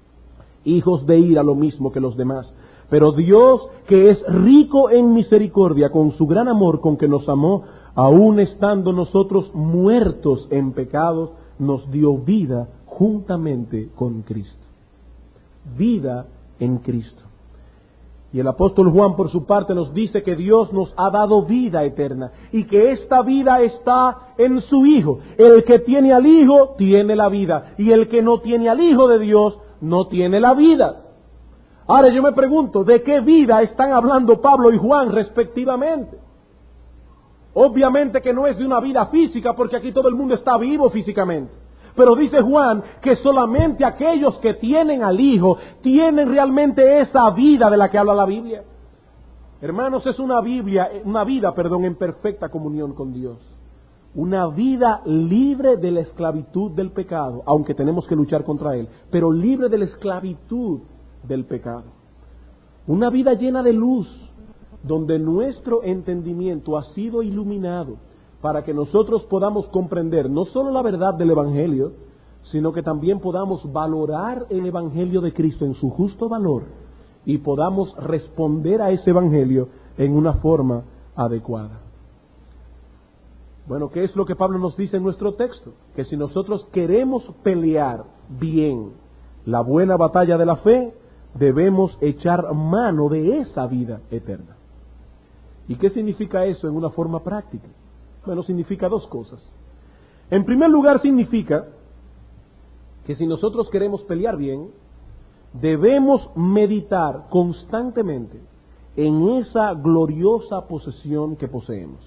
hijos de ira, lo mismo que los demás. Pero Dios, que es rico en misericordia, con su gran amor con que nos amó, aun estando nosotros muertos en pecados, nos dio vida juntamente con Cristo. Vida en Cristo. Y el apóstol Juan, por su parte, nos dice que Dios nos ha dado vida eterna y que esta vida está en su Hijo. El que tiene al Hijo tiene la vida, y el que no tiene al Hijo de Dios no tiene la vida. Ahora yo me pregunto, ¿de qué vida están hablando Pablo y Juan respectivamente? Obviamente que no es de una vida física, porque aquí todo el mundo está vivo físicamente. Pero dice Juan que solamente aquellos que tienen al Hijo tienen realmente esa vida de la que habla la Biblia. Hermanos, es una Biblia, una vida, perdón, en perfecta comunión con Dios. Una vida libre de la esclavitud del pecado, aunque tenemos que luchar contra él, pero libre de la esclavitud del pecado. Una vida llena de luz, donde nuestro entendimiento ha sido iluminado para que nosotros podamos comprender no solo la verdad del Evangelio, sino que también podamos valorar el Evangelio de Cristo en su justo valor y podamos responder a ese Evangelio en una forma adecuada. Bueno, ¿qué es lo que Pablo nos dice en nuestro texto? Que si nosotros queremos pelear bien la buena batalla de la fe, debemos echar mano de esa vida eterna. ¿Y qué significa eso en una forma práctica? Bueno, significa dos cosas. En primer lugar, significa que si nosotros queremos pelear bien, debemos meditar constantemente en esa gloriosa posesión que poseemos.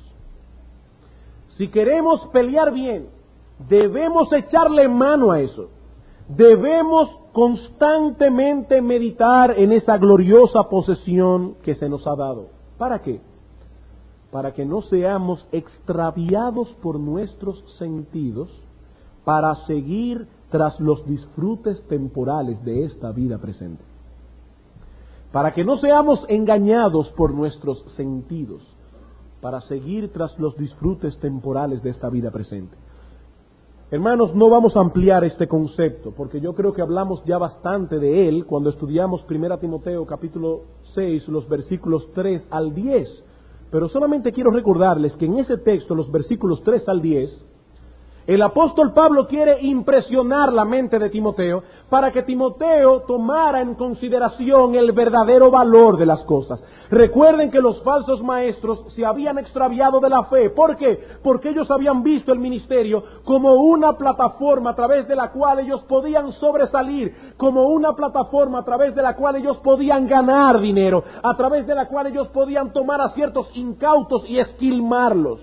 Si queremos pelear bien, debemos echarle mano a eso. Debemos constantemente meditar en esa gloriosa posesión que se nos ha dado. ¿Para qué? para que no seamos extraviados por nuestros sentidos para seguir tras los disfrutes temporales de esta vida presente. Para que no seamos engañados por nuestros sentidos para seguir tras los disfrutes temporales de esta vida presente. Hermanos, no vamos a ampliar este concepto, porque yo creo que hablamos ya bastante de él cuando estudiamos primera Timoteo capítulo seis, los versículos tres al diez. Pero solamente quiero recordarles que en ese texto, los versículos tres al diez, el apóstol Pablo quiere impresionar la mente de Timoteo para que Timoteo tomara en consideración el verdadero valor de las cosas. Recuerden que los falsos maestros se habían extraviado de la fe. ¿Por qué? Porque ellos habían visto el ministerio como una plataforma a través de la cual ellos podían sobresalir, como una plataforma a través de la cual ellos podían ganar dinero, a través de la cual ellos podían tomar a ciertos incautos y esquilmarlos.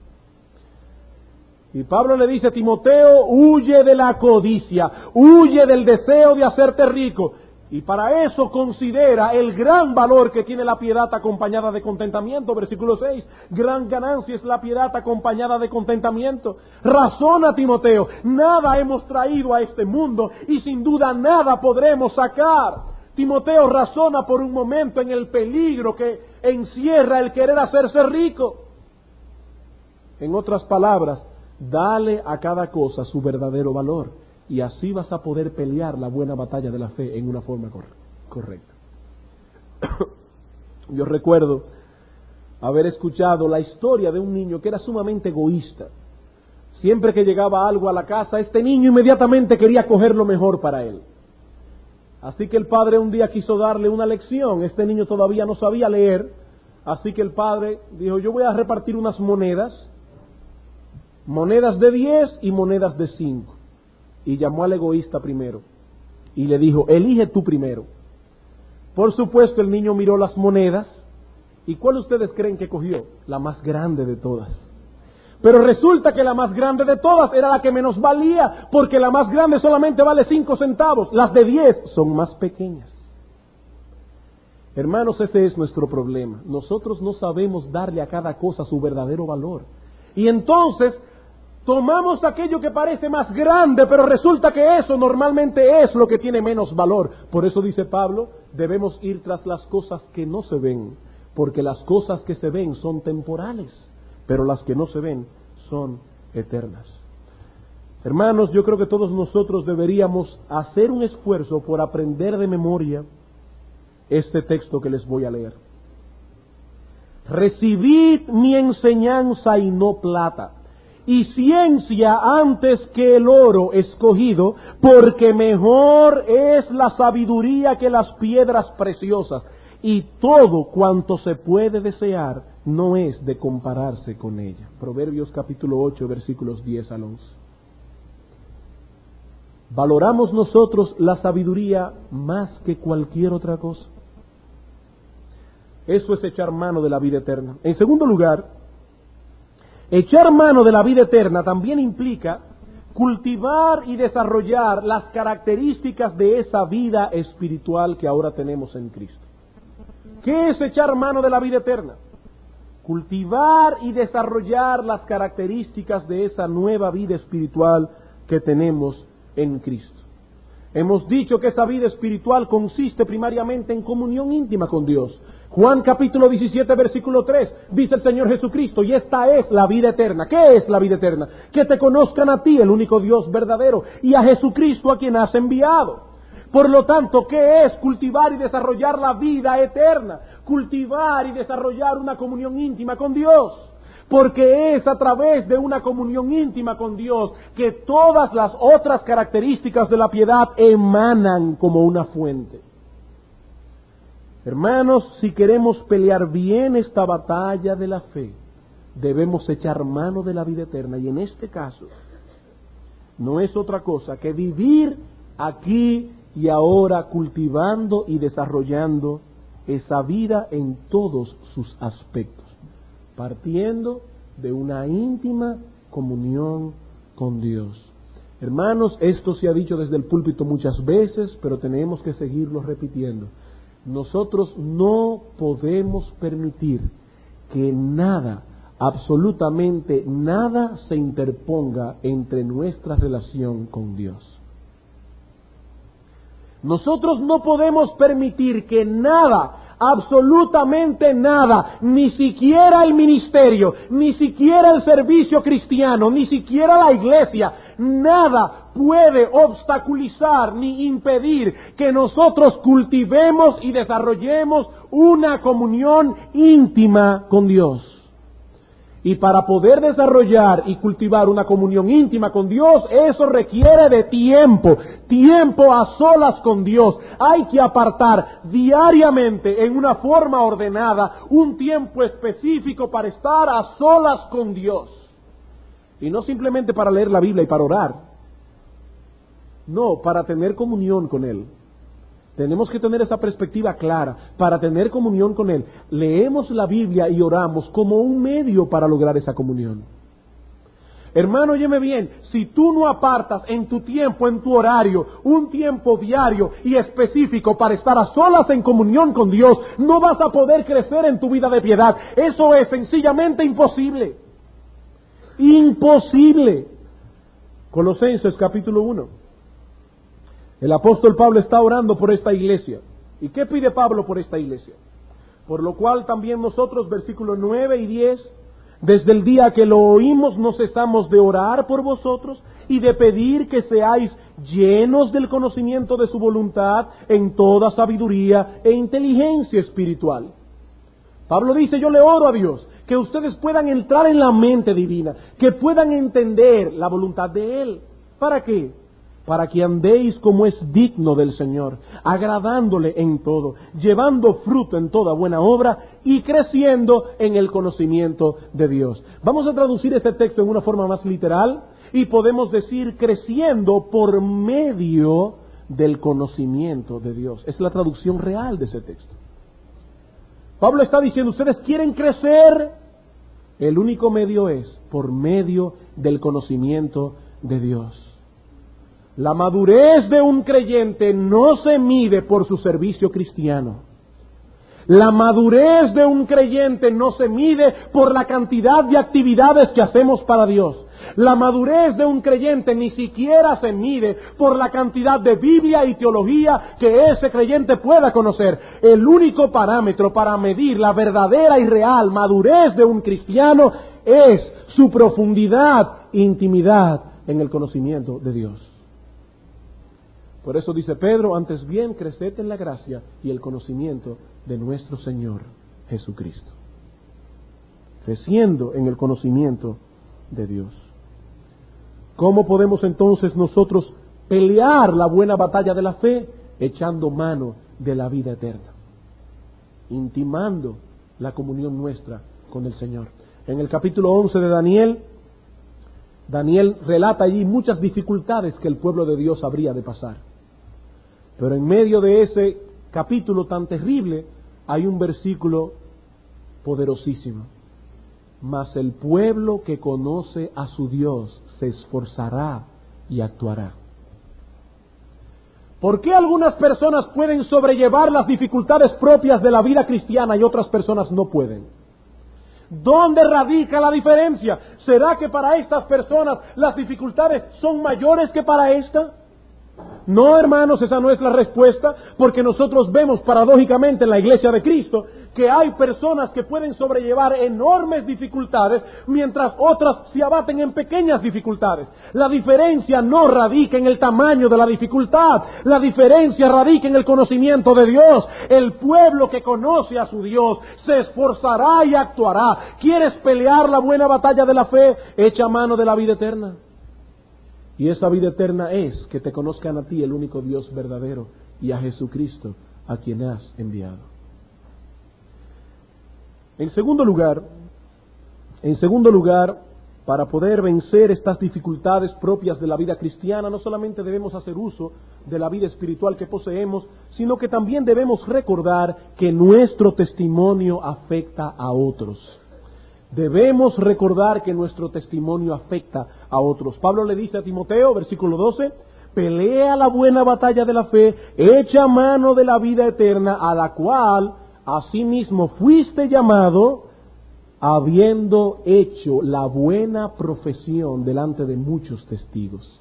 Y Pablo le dice a Timoteo, huye de la codicia, huye del deseo de hacerte rico. Y para eso considera el gran valor que tiene la piedad acompañada de contentamiento. Versículo seis, gran ganancia es la piedad acompañada de contentamiento. Razona, Timoteo, nada hemos traído a este mundo y sin duda nada podremos sacar. Timoteo, razona por un momento en el peligro que encierra el querer hacerse rico. En otras palabras, dale a cada cosa su verdadero valor y así vas a poder pelear la buena batalla de la fe en una forma correcta. Yo recuerdo haber escuchado la historia de un niño que era sumamente egoísta. Siempre que llegaba algo a la casa, este niño inmediatamente quería coger lo mejor para él. Así que el padre un día quiso darle una lección. Este niño todavía no sabía leer, así que el padre dijo, yo voy a repartir unas monedas, monedas de diez y monedas de cinco. Y llamó al egoísta primero y le dijo, elige tú primero. Por supuesto el niño miró las monedas y ¿cuál ustedes creen que cogió? La más grande de todas. Pero resulta que la más grande de todas era la que menos valía, porque la más grande solamente vale cinco centavos, las de diez son más pequeñas. Hermanos, ese es nuestro problema. Nosotros no sabemos darle a cada cosa su verdadero valor. Y entonces tomamos aquello que parece más grande, pero resulta que eso normalmente es lo que tiene menos valor. Por eso dice Pablo, debemos ir tras las cosas que no se ven, porque las cosas que se ven son temporales, pero las que no se ven son eternas. Hermanos, yo creo que todos nosotros deberíamos hacer un esfuerzo por aprender de memoria este texto que les voy a leer. Recibid mi enseñanza y no plata, y ciencia antes que el oro escogido, porque mejor es la sabiduría que las piedras preciosas, y todo cuanto se puede desear no es de compararse con ella. Proverbios capítulo ocho, versículos diez al once. ¿Valoramos nosotros la sabiduría más que cualquier otra cosa? Eso es echar mano de la vida eterna. En segundo lugar, echar mano de la vida eterna también implica cultivar y desarrollar las características de esa vida espiritual que ahora tenemos en Cristo. ¿Qué es echar mano de la vida eterna? Cultivar y desarrollar las características de esa nueva vida espiritual que tenemos en Cristo. Hemos dicho que esa vida espiritual consiste primariamente en comunión íntima con Dios. Juan capítulo diecisiete, versículo tres, dice el Señor Jesucristo, y esta es la vida eterna. ¿Qué es la vida eterna? Que te conozcan a ti, el único Dios verdadero, y a Jesucristo a quien has enviado. Por lo tanto, ¿qué es cultivar y desarrollar la vida eterna? Cultivar y desarrollar una comunión íntima con Dios. Porque es a través de una comunión íntima con Dios que todas las otras características de la piedad emanan como una fuente. Hermanos, si queremos pelear bien esta batalla de la fe, debemos echar mano de la vida eterna. Y en este caso, no es otra cosa que vivir aquí y ahora cultivando y desarrollando esa vida en todos sus aspectos, partiendo de una íntima comunión con Dios. Hermanos, esto se ha dicho desde el púlpito muchas veces, pero tenemos que seguirlo repitiendo. Nosotros no podemos permitir que nada, absolutamente nada se interponga entre nuestra relación con Dios. Nosotros no podemos permitir que nada, absolutamente nada, ni siquiera el ministerio, ni siquiera el servicio cristiano, ni siquiera la iglesia, nada puede obstaculizar ni impedir que nosotros cultivemos y desarrollemos una comunión íntima con Dios. Y para poder desarrollar y cultivar una comunión íntima con Dios, eso requiere de tiempo, tiempo a solas con Dios. Hay que apartar diariamente, en una forma ordenada, un tiempo específico para estar a solas con Dios. Y no simplemente para leer la Biblia y para orar. No, para tener comunión con Él. Tenemos que tener esa perspectiva clara. Para tener comunión con Él, leemos la Biblia y oramos como un medio para lograr esa comunión. Hermano, óyeme bien, si tú no apartas en tu tiempo, en tu horario, un tiempo diario y específico para estar a solas en comunión con Dios, no vas a poder crecer en tu vida de piedad. Eso es sencillamente imposible. Imposible. Colosenses capítulo uno. El apóstol Pablo está orando por esta iglesia. ¿Y qué pide Pablo por esta iglesia? Por lo cual también nosotros, versículos nueve y diez, desde el día que lo oímos no cesamos de orar por vosotros y de pedir que seáis llenos del conocimiento de su voluntad en toda sabiduría e inteligencia espiritual. Pablo dice, yo le oro a Dios, que ustedes puedan entrar en la mente divina, que puedan entender la voluntad de Él. ¿Para qué? Para que andéis como es digno del Señor, agradándole en todo, llevando fruto en toda buena obra y creciendo en el conocimiento de Dios. Vamos a traducir ese texto en una forma más literal y podemos decir creciendo por medio del conocimiento de Dios. Es la traducción real de ese texto. Pablo está diciendo, ustedes quieren crecer, el único medio es por medio del conocimiento de Dios. La madurez de un creyente no se mide por su servicio cristiano. La madurez de un creyente no se mide por la cantidad de actividades que hacemos para Dios. La madurez de un creyente ni siquiera se mide por la cantidad de Biblia y teología que ese creyente pueda conocer. El único parámetro para medir la verdadera y real madurez de un cristiano es su profundidad e intimidad en el conocimiento de Dios. Por eso dice Pedro, antes bien creced en la gracia y el conocimiento de nuestro Señor Jesucristo. Creciendo en el conocimiento de Dios. ¿Cómo podemos entonces nosotros pelear la buena batalla de la fe? Echando mano de la vida eterna. Intimando la comunión nuestra con el Señor. En el capítulo once de Daniel, Daniel relata allí muchas dificultades que el pueblo de Dios habría de pasar. Pero en medio de ese capítulo tan terrible hay un versículo poderosísimo. Mas el pueblo que conoce a su Dios se esforzará y actuará. ¿Por qué algunas personas pueden sobrellevar las dificultades propias de la vida cristiana y otras personas no pueden? ¿Dónde radica la diferencia? ¿Será que para estas personas las dificultades son mayores que para esta? No, hermanos, esa no es la respuesta, porque nosotros vemos paradójicamente en la iglesia de Cristo que hay personas que pueden sobrellevar enormes dificultades, mientras otras se abaten en pequeñas dificultades. La diferencia no radica en el tamaño de la dificultad, la diferencia radica en el conocimiento de Dios. El pueblo que conoce a su Dios se esforzará y actuará. ¿Quieres pelear la buena batalla de la fe? Echa mano de la vida eterna. Y esa vida eterna es que te conozcan a ti, el único Dios verdadero, y a Jesucristo, a quien has enviado. En segundo lugar, en segundo lugar, para poder vencer estas dificultades propias de la vida cristiana, no solamente debemos hacer uso de la vida espiritual que poseemos, sino que también debemos recordar que nuestro testimonio afecta a otros. Debemos recordar que nuestro testimonio afecta a otros. Pablo le dice a Timoteo, versículo doce, pelea la buena batalla de la fe, echa mano de la vida eterna, a la cual asimismo fuiste llamado, habiendo hecho la buena profesión delante de muchos testigos.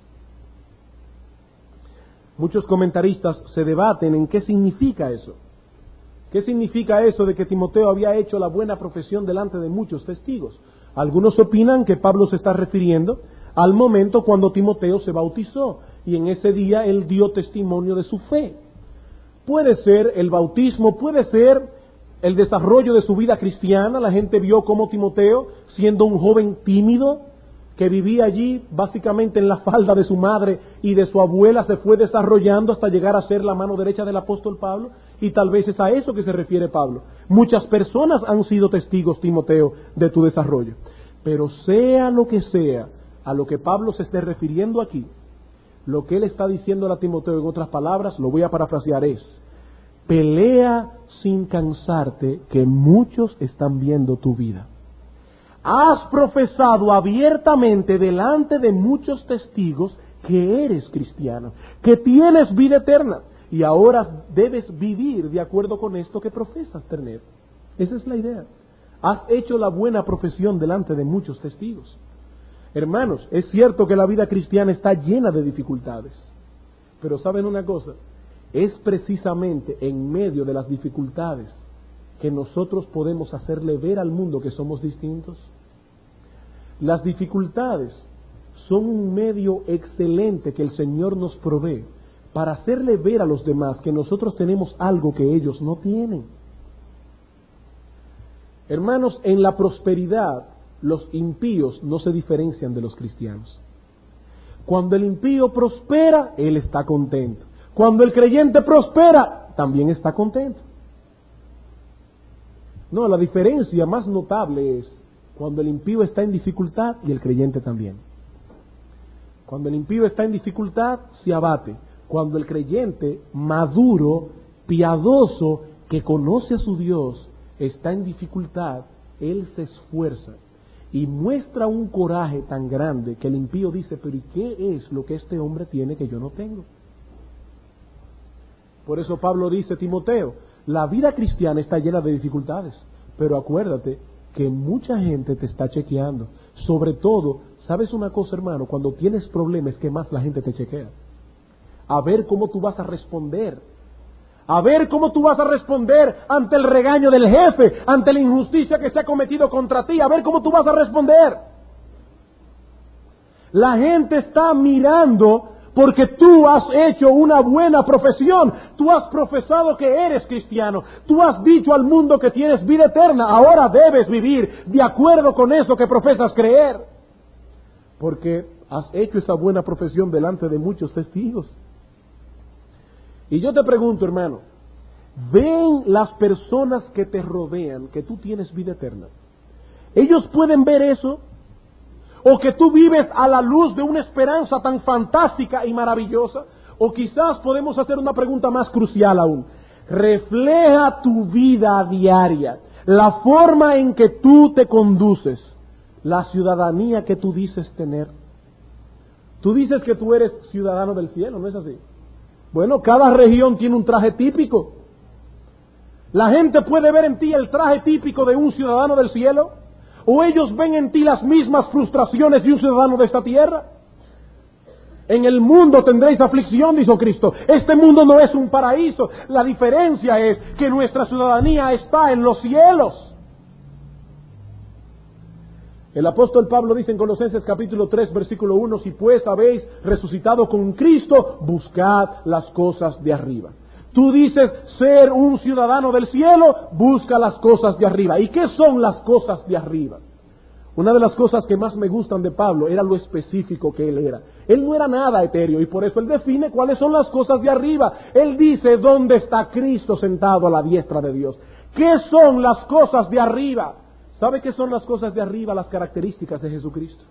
Muchos comentaristas se debaten en qué significa eso. ¿Qué significa eso de que Timoteo había hecho la buena profesión delante de muchos testigos? Algunos opinan que Pablo se está refiriendo al momento cuando Timoteo se bautizó y en ese día él dio testimonio de su fe. Puede ser el bautismo, puede ser el desarrollo de su vida cristiana. La gente vio cómo Timoteo, siendo un joven tímido, que vivía allí básicamente en la falda de su madre y de su abuela, se fue desarrollando hasta llegar a ser la mano derecha del apóstol Pablo, y tal vez es a eso que se refiere Pablo. Muchas personas han sido testigos, Timoteo, de tu desarrollo. Pero sea lo que sea a lo que Pablo se esté refiriendo aquí, lo que él está diciendo a Timoteo, en otras palabras, lo voy a parafrasear, es: pelea sin cansarte, que muchos están viendo tu vida. Has profesado abiertamente delante de muchos testigos que eres cristiano, que tienes vida eterna, y ahora debes vivir de acuerdo con esto que profesas tener. Esa es la idea. Has hecho la buena profesión delante de muchos testigos. Hermanos, es cierto que la vida cristiana está llena de dificultades, pero ¿saben una cosa? Es precisamente en medio de las dificultades que nosotros podemos hacerle ver al mundo que somos distintos. Las dificultades son un medio excelente que el Señor nos provee para hacerle ver a los demás que nosotros tenemos algo que ellos no tienen. Hermanos, en la prosperidad, los impíos no se diferencian de los cristianos. Cuando el impío prospera, él está contento. Cuando el creyente prospera, también está contento. No, la diferencia más notable es cuando el impío está en dificultad y el creyente también. Cuando el impío está en dificultad, se abate. Cuando el creyente, maduro, piadoso, que conoce a su Dios, está en dificultad, él se esfuerza y muestra un coraje tan grande que el impío dice: pero ¿y qué es lo que este hombre tiene que yo no tengo? Por eso Pablo dice: Timoteo, la vida cristiana está llena de dificultades, pero acuérdate que mucha gente te está chequeando. Sobre todo, ¿sabes una cosa, hermano? Cuando tienes problemas, ¿qué más la gente te chequea? A ver cómo tú vas a responder. A ver cómo tú vas a responder ante el regaño del jefe, ante la injusticia que se ha cometido contra ti. A ver cómo tú vas a responder. La gente está mirando porque tú has hecho una buena profesión. Tú has profesado que eres cristiano. Tú has dicho al mundo que tienes vida eterna. Ahora debes vivir de acuerdo con eso que profesas creer. Porque has hecho esa buena profesión delante de muchos testigos. Y yo te pregunto, hermano, ¿ven las personas que te rodean que tú tienes vida eterna? ¿Ellos pueden ver eso? ¿O que tú vives a la luz de una esperanza tan fantástica y maravillosa? O quizás podemos hacer una pregunta más crucial aún. ¿Refleja tu vida diaria, la forma en que tú te conduces, la ciudadanía que tú dices tener? Tú dices que tú eres ciudadano del cielo, ¿no es así? Bueno, cada región tiene un traje típico. ¿La gente puede ver en ti el traje típico de un ciudadano del cielo? ¿O ellos ven en ti las mismas frustraciones de un ciudadano de esta tierra? En el mundo tendréis aflicción, dijo Cristo. Este mundo no es un paraíso. La diferencia es que nuestra ciudadanía está en los cielos. El apóstol Pablo dice en Colosenses capítulo tres, versículo uno: si pues habéis resucitado con Cristo, buscad las cosas de arriba. Tú dices ser un ciudadano del cielo, busca las cosas de arriba. ¿Y qué son las cosas de arriba? Una de las cosas que más me gustan de Pablo era lo específico que él era. Él no era nada etéreo y por eso él define cuáles son las cosas de arriba. Él dice dónde está Cristo sentado a la diestra de Dios. ¿Qué son las cosas de arriba? ¿Sabe qué son las cosas de arriba? Las características de Jesucristo.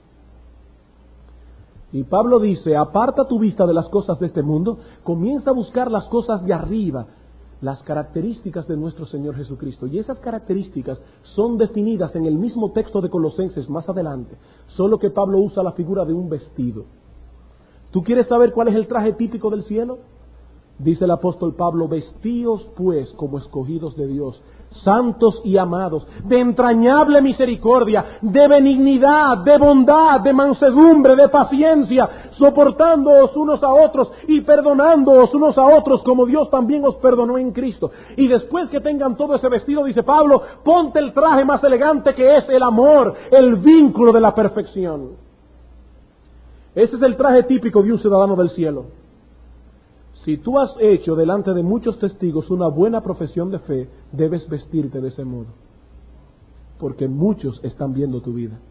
Y Pablo dice: aparta tu vista de las cosas de este mundo, comienza a buscar las cosas de arriba, las características de nuestro Señor Jesucristo. Y esas características son definidas en el mismo texto de Colosenses más adelante, solo que Pablo usa la figura de un vestido. ¿Tú quieres saber cuál es el traje típico del cielo? Dice el apóstol Pablo, vestíos pues como escogidos de Dios, santos y amados, de entrañable misericordia, de benignidad, de bondad, de mansedumbre, de paciencia, soportándoos unos a otros y perdonándoos unos a otros, como Dios también os perdonó en Cristo. Y después que tengan todo ese vestido, dice Pablo, ponte el traje más elegante que es el amor, el vínculo de la perfección. Ese es el traje típico de un ciudadano del cielo. Si tú has hecho delante de muchos testigos una buena profesión de fe, debes vestirte de ese modo, porque muchos están viendo tu vida.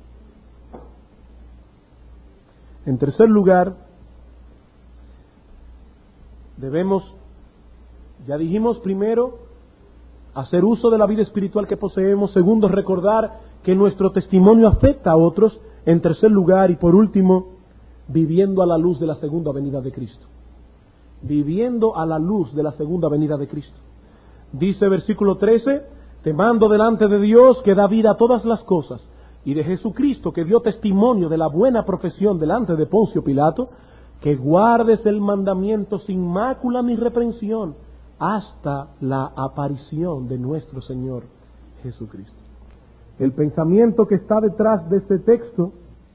En tercer lugar, debemos, ya dijimos primero, hacer uso de la vida espiritual que poseemos. Segundo, recordar que nuestro testimonio afecta a otros. En tercer lugar y por último, viviendo a la luz de la segunda venida de Cristo. Viviendo a la luz de la segunda venida de Cristo. Dice versículo trece, te mando delante de Dios que da vida a todas las cosas, y de Jesucristo que dio testimonio de la buena profesión delante de Poncio Pilato, que guardes el mandamiento sin mácula ni reprensión hasta la aparición de nuestro Señor Jesucristo. El pensamiento que está detrás de este texto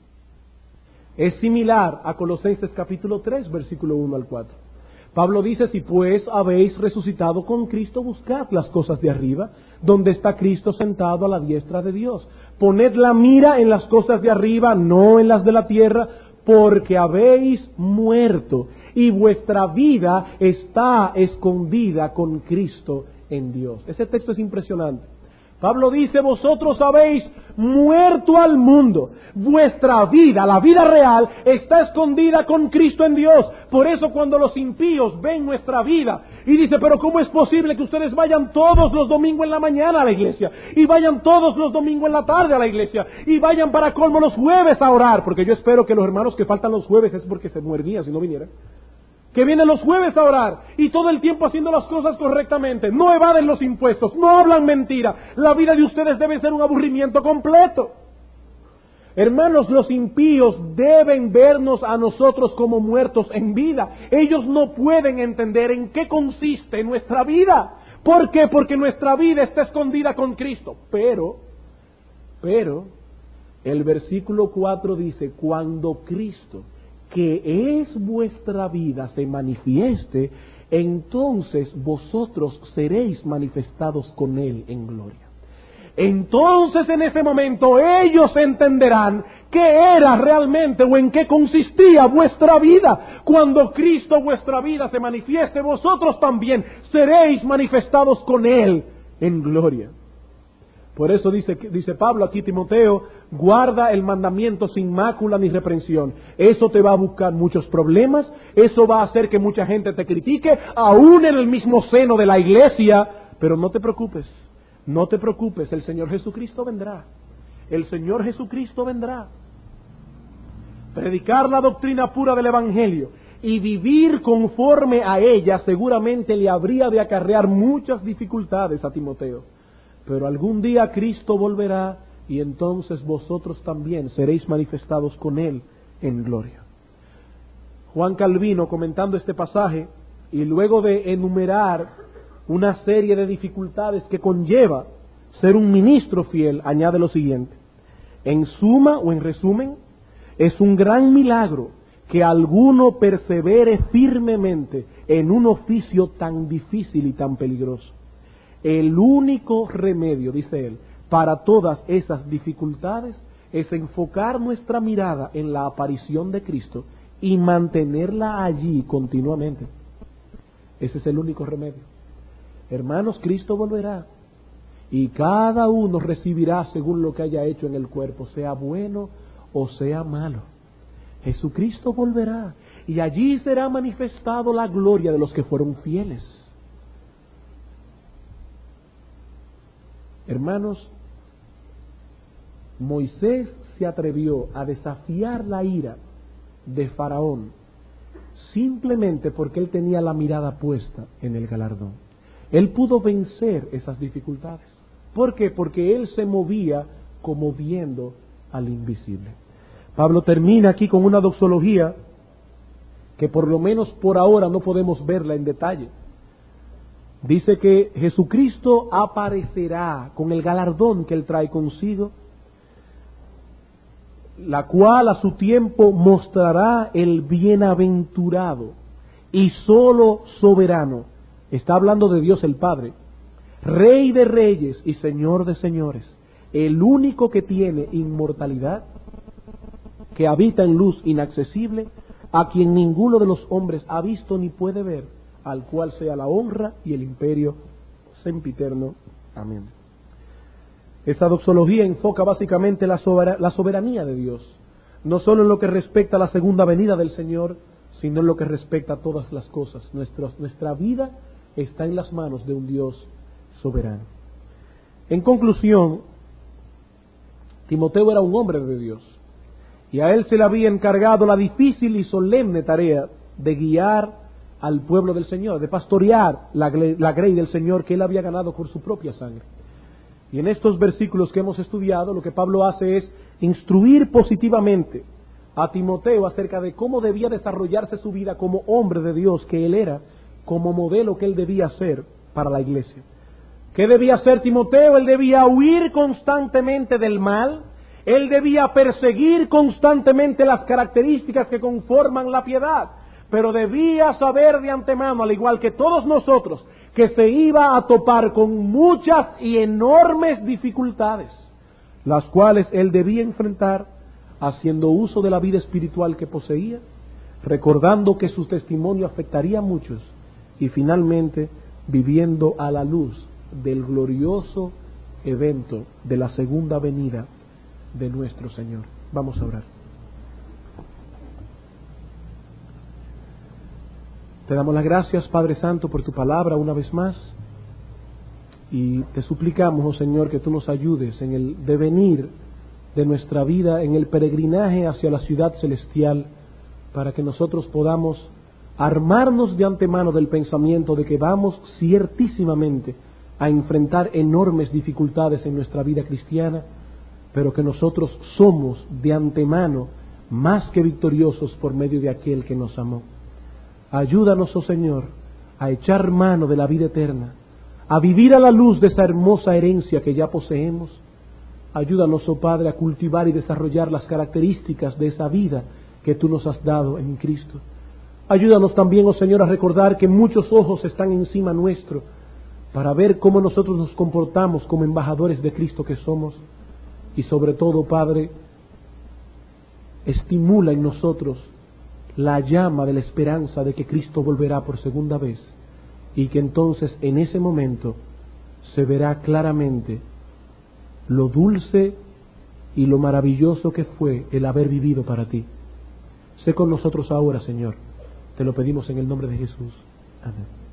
es similar a Colosenses capítulo tres, versículo uno al cuatro. Pablo dice, si pues habéis resucitado con Cristo, buscad las cosas de arriba, donde está Cristo sentado a la diestra de Dios. Poned la mira en las cosas de arriba, no en las de la tierra, porque habéis muerto, y vuestra vida está escondida con Cristo en Dios. Ese texto es impresionante. Pablo dice, vosotros habéis muerto al mundo. Vuestra vida, la vida real, está escondida con Cristo en Dios. Por eso cuando los impíos ven nuestra vida y dice, pero ¿cómo es posible que ustedes vayan todos los domingos en la mañana a la iglesia? Y vayan todos los domingos en la tarde a la iglesia. Y vayan para colmo los jueves a orar. Porque yo espero que los hermanos que faltan los jueves es porque se muerdían si no vinieran. Que vienen los jueves a orar y todo el tiempo haciendo las cosas correctamente, no evaden los impuestos, no hablan mentira. La vida de ustedes debe ser un aburrimiento completo. Hermanos, los impíos deben vernos a nosotros como muertos en vida. Ellos no pueden entender en qué consiste nuestra vida. ¿Por qué? Porque nuestra vida está escondida con Cristo. Pero, pero, el versículo cuatro dice, cuando Cristo, que es vuestra vida, se manifieste, entonces vosotros seréis manifestados con Él en gloria. Entonces en ese momento ellos entenderán qué era realmente o en qué consistía vuestra vida. Cuando Cristo vuestra vida se manifieste, vosotros también seréis manifestados con Él en gloria. Por eso dice, dice Pablo aquí, Timoteo, guarda el mandamiento sin mácula ni reprensión. Eso te va a buscar muchos problemas, eso va a hacer que mucha gente te critique, aún en el mismo seno de la iglesia, pero no te preocupes, no te preocupes, el Señor Jesucristo vendrá, el Señor Jesucristo vendrá. Predicar la doctrina pura del Evangelio y vivir conforme a ella seguramente le habría de acarrear muchas dificultades a Timoteo. Pero algún día Cristo volverá y entonces vosotros también seréis manifestados con Él en gloria. Juan Calvino, comentando este pasaje, y luego de enumerar una serie de dificultades que conlleva ser un ministro fiel, añade lo siguiente: en suma o en resumen, es un gran milagro que alguno persevere firmemente en un oficio tan difícil y tan peligroso. El único remedio, dice él, para todas esas dificultades es enfocar nuestra mirada en la aparición de Cristo y mantenerla allí continuamente. Ese es el único remedio. Hermanos, Cristo volverá y cada uno recibirá según lo que haya hecho en el cuerpo, sea bueno o sea malo. Jesucristo volverá y allí será manifestado la gloria de los que fueron fieles. Hermanos, Moisés se atrevió a desafiar la ira de Faraón simplemente porque él tenía la mirada puesta en el galardón. Él pudo vencer esas dificultades. ¿Por qué? Porque él se movía como viendo al invisible. Pablo termina aquí con una doxología que por lo menos por ahora no podemos verla en detalle. Dice que Jesucristo aparecerá con el galardón que Él trae consigo, la cual a su tiempo mostrará el bienaventurado y solo soberano. Está hablando de Dios el Padre, Rey de reyes y Señor de señores, el único que tiene inmortalidad, que habita en luz inaccesible, a quien ninguno de los hombres ha visto ni puede ver, al cual sea la honra y el imperio sempiterno. Amén. Esta doxología enfoca básicamente la, sober- la soberanía de Dios, no solo en lo que respecta a la segunda venida del Señor, sino en lo que respecta a todas las cosas. Nuestro, nuestra vida está en las manos de un Dios soberano. En conclusión, Timoteo era un hombre de Dios, y a él se le había encargado la difícil y solemne tarea de guiar al pueblo del Señor, de pastorear la, la grey del Señor que él había ganado por su propia sangre. Y en estos versículos que hemos estudiado, lo que Pablo hace es instruir positivamente a Timoteo acerca de cómo debía desarrollarse su vida como hombre de Dios que él era, como modelo que él debía ser para la iglesia. ¿Qué debía hacer Timoteo? Él debía huir constantemente del mal, él debía perseguir constantemente las características que conforman la piedad, pero debía saber de antemano, al igual que todos nosotros, que se iba a topar con muchas y enormes dificultades, las cuales él debía enfrentar haciendo uso de la vida espiritual que poseía, recordando que su testimonio afectaría a muchos y finalmente viviendo a la luz del glorioso evento de la segunda venida de nuestro Señor. Vamos a orar. Te damos las gracias, Padre Santo, por tu palabra una vez más, y te suplicamos, oh Señor, que tú nos ayudes en el devenir de nuestra vida, en el peregrinaje hacia la ciudad celestial, para que nosotros podamos armarnos de antemano del pensamiento de que vamos ciertísimamente a enfrentar enormes dificultades en nuestra vida cristiana, pero que nosotros somos de antemano más que victoriosos por medio de aquel que nos amó. Ayúdanos, oh Señor, a echar mano de la vida eterna, a vivir a la luz de esa hermosa herencia que ya poseemos. Ayúdanos, oh Padre, a cultivar y desarrollar las características de esa vida que tú nos has dado en Cristo. Ayúdanos también, oh Señor, a recordar que muchos ojos están encima nuestro para ver cómo nosotros nos comportamos como embajadores de Cristo que somos. Y sobre todo, Padre, estimula en nosotros la llama de la esperanza de que Cristo volverá por segunda vez, y que entonces en ese momento se verá claramente lo dulce y lo maravilloso que fue el haber vivido para ti. Sé con nosotros ahora, Señor. Te lo pedimos en el nombre de Jesús. Amén.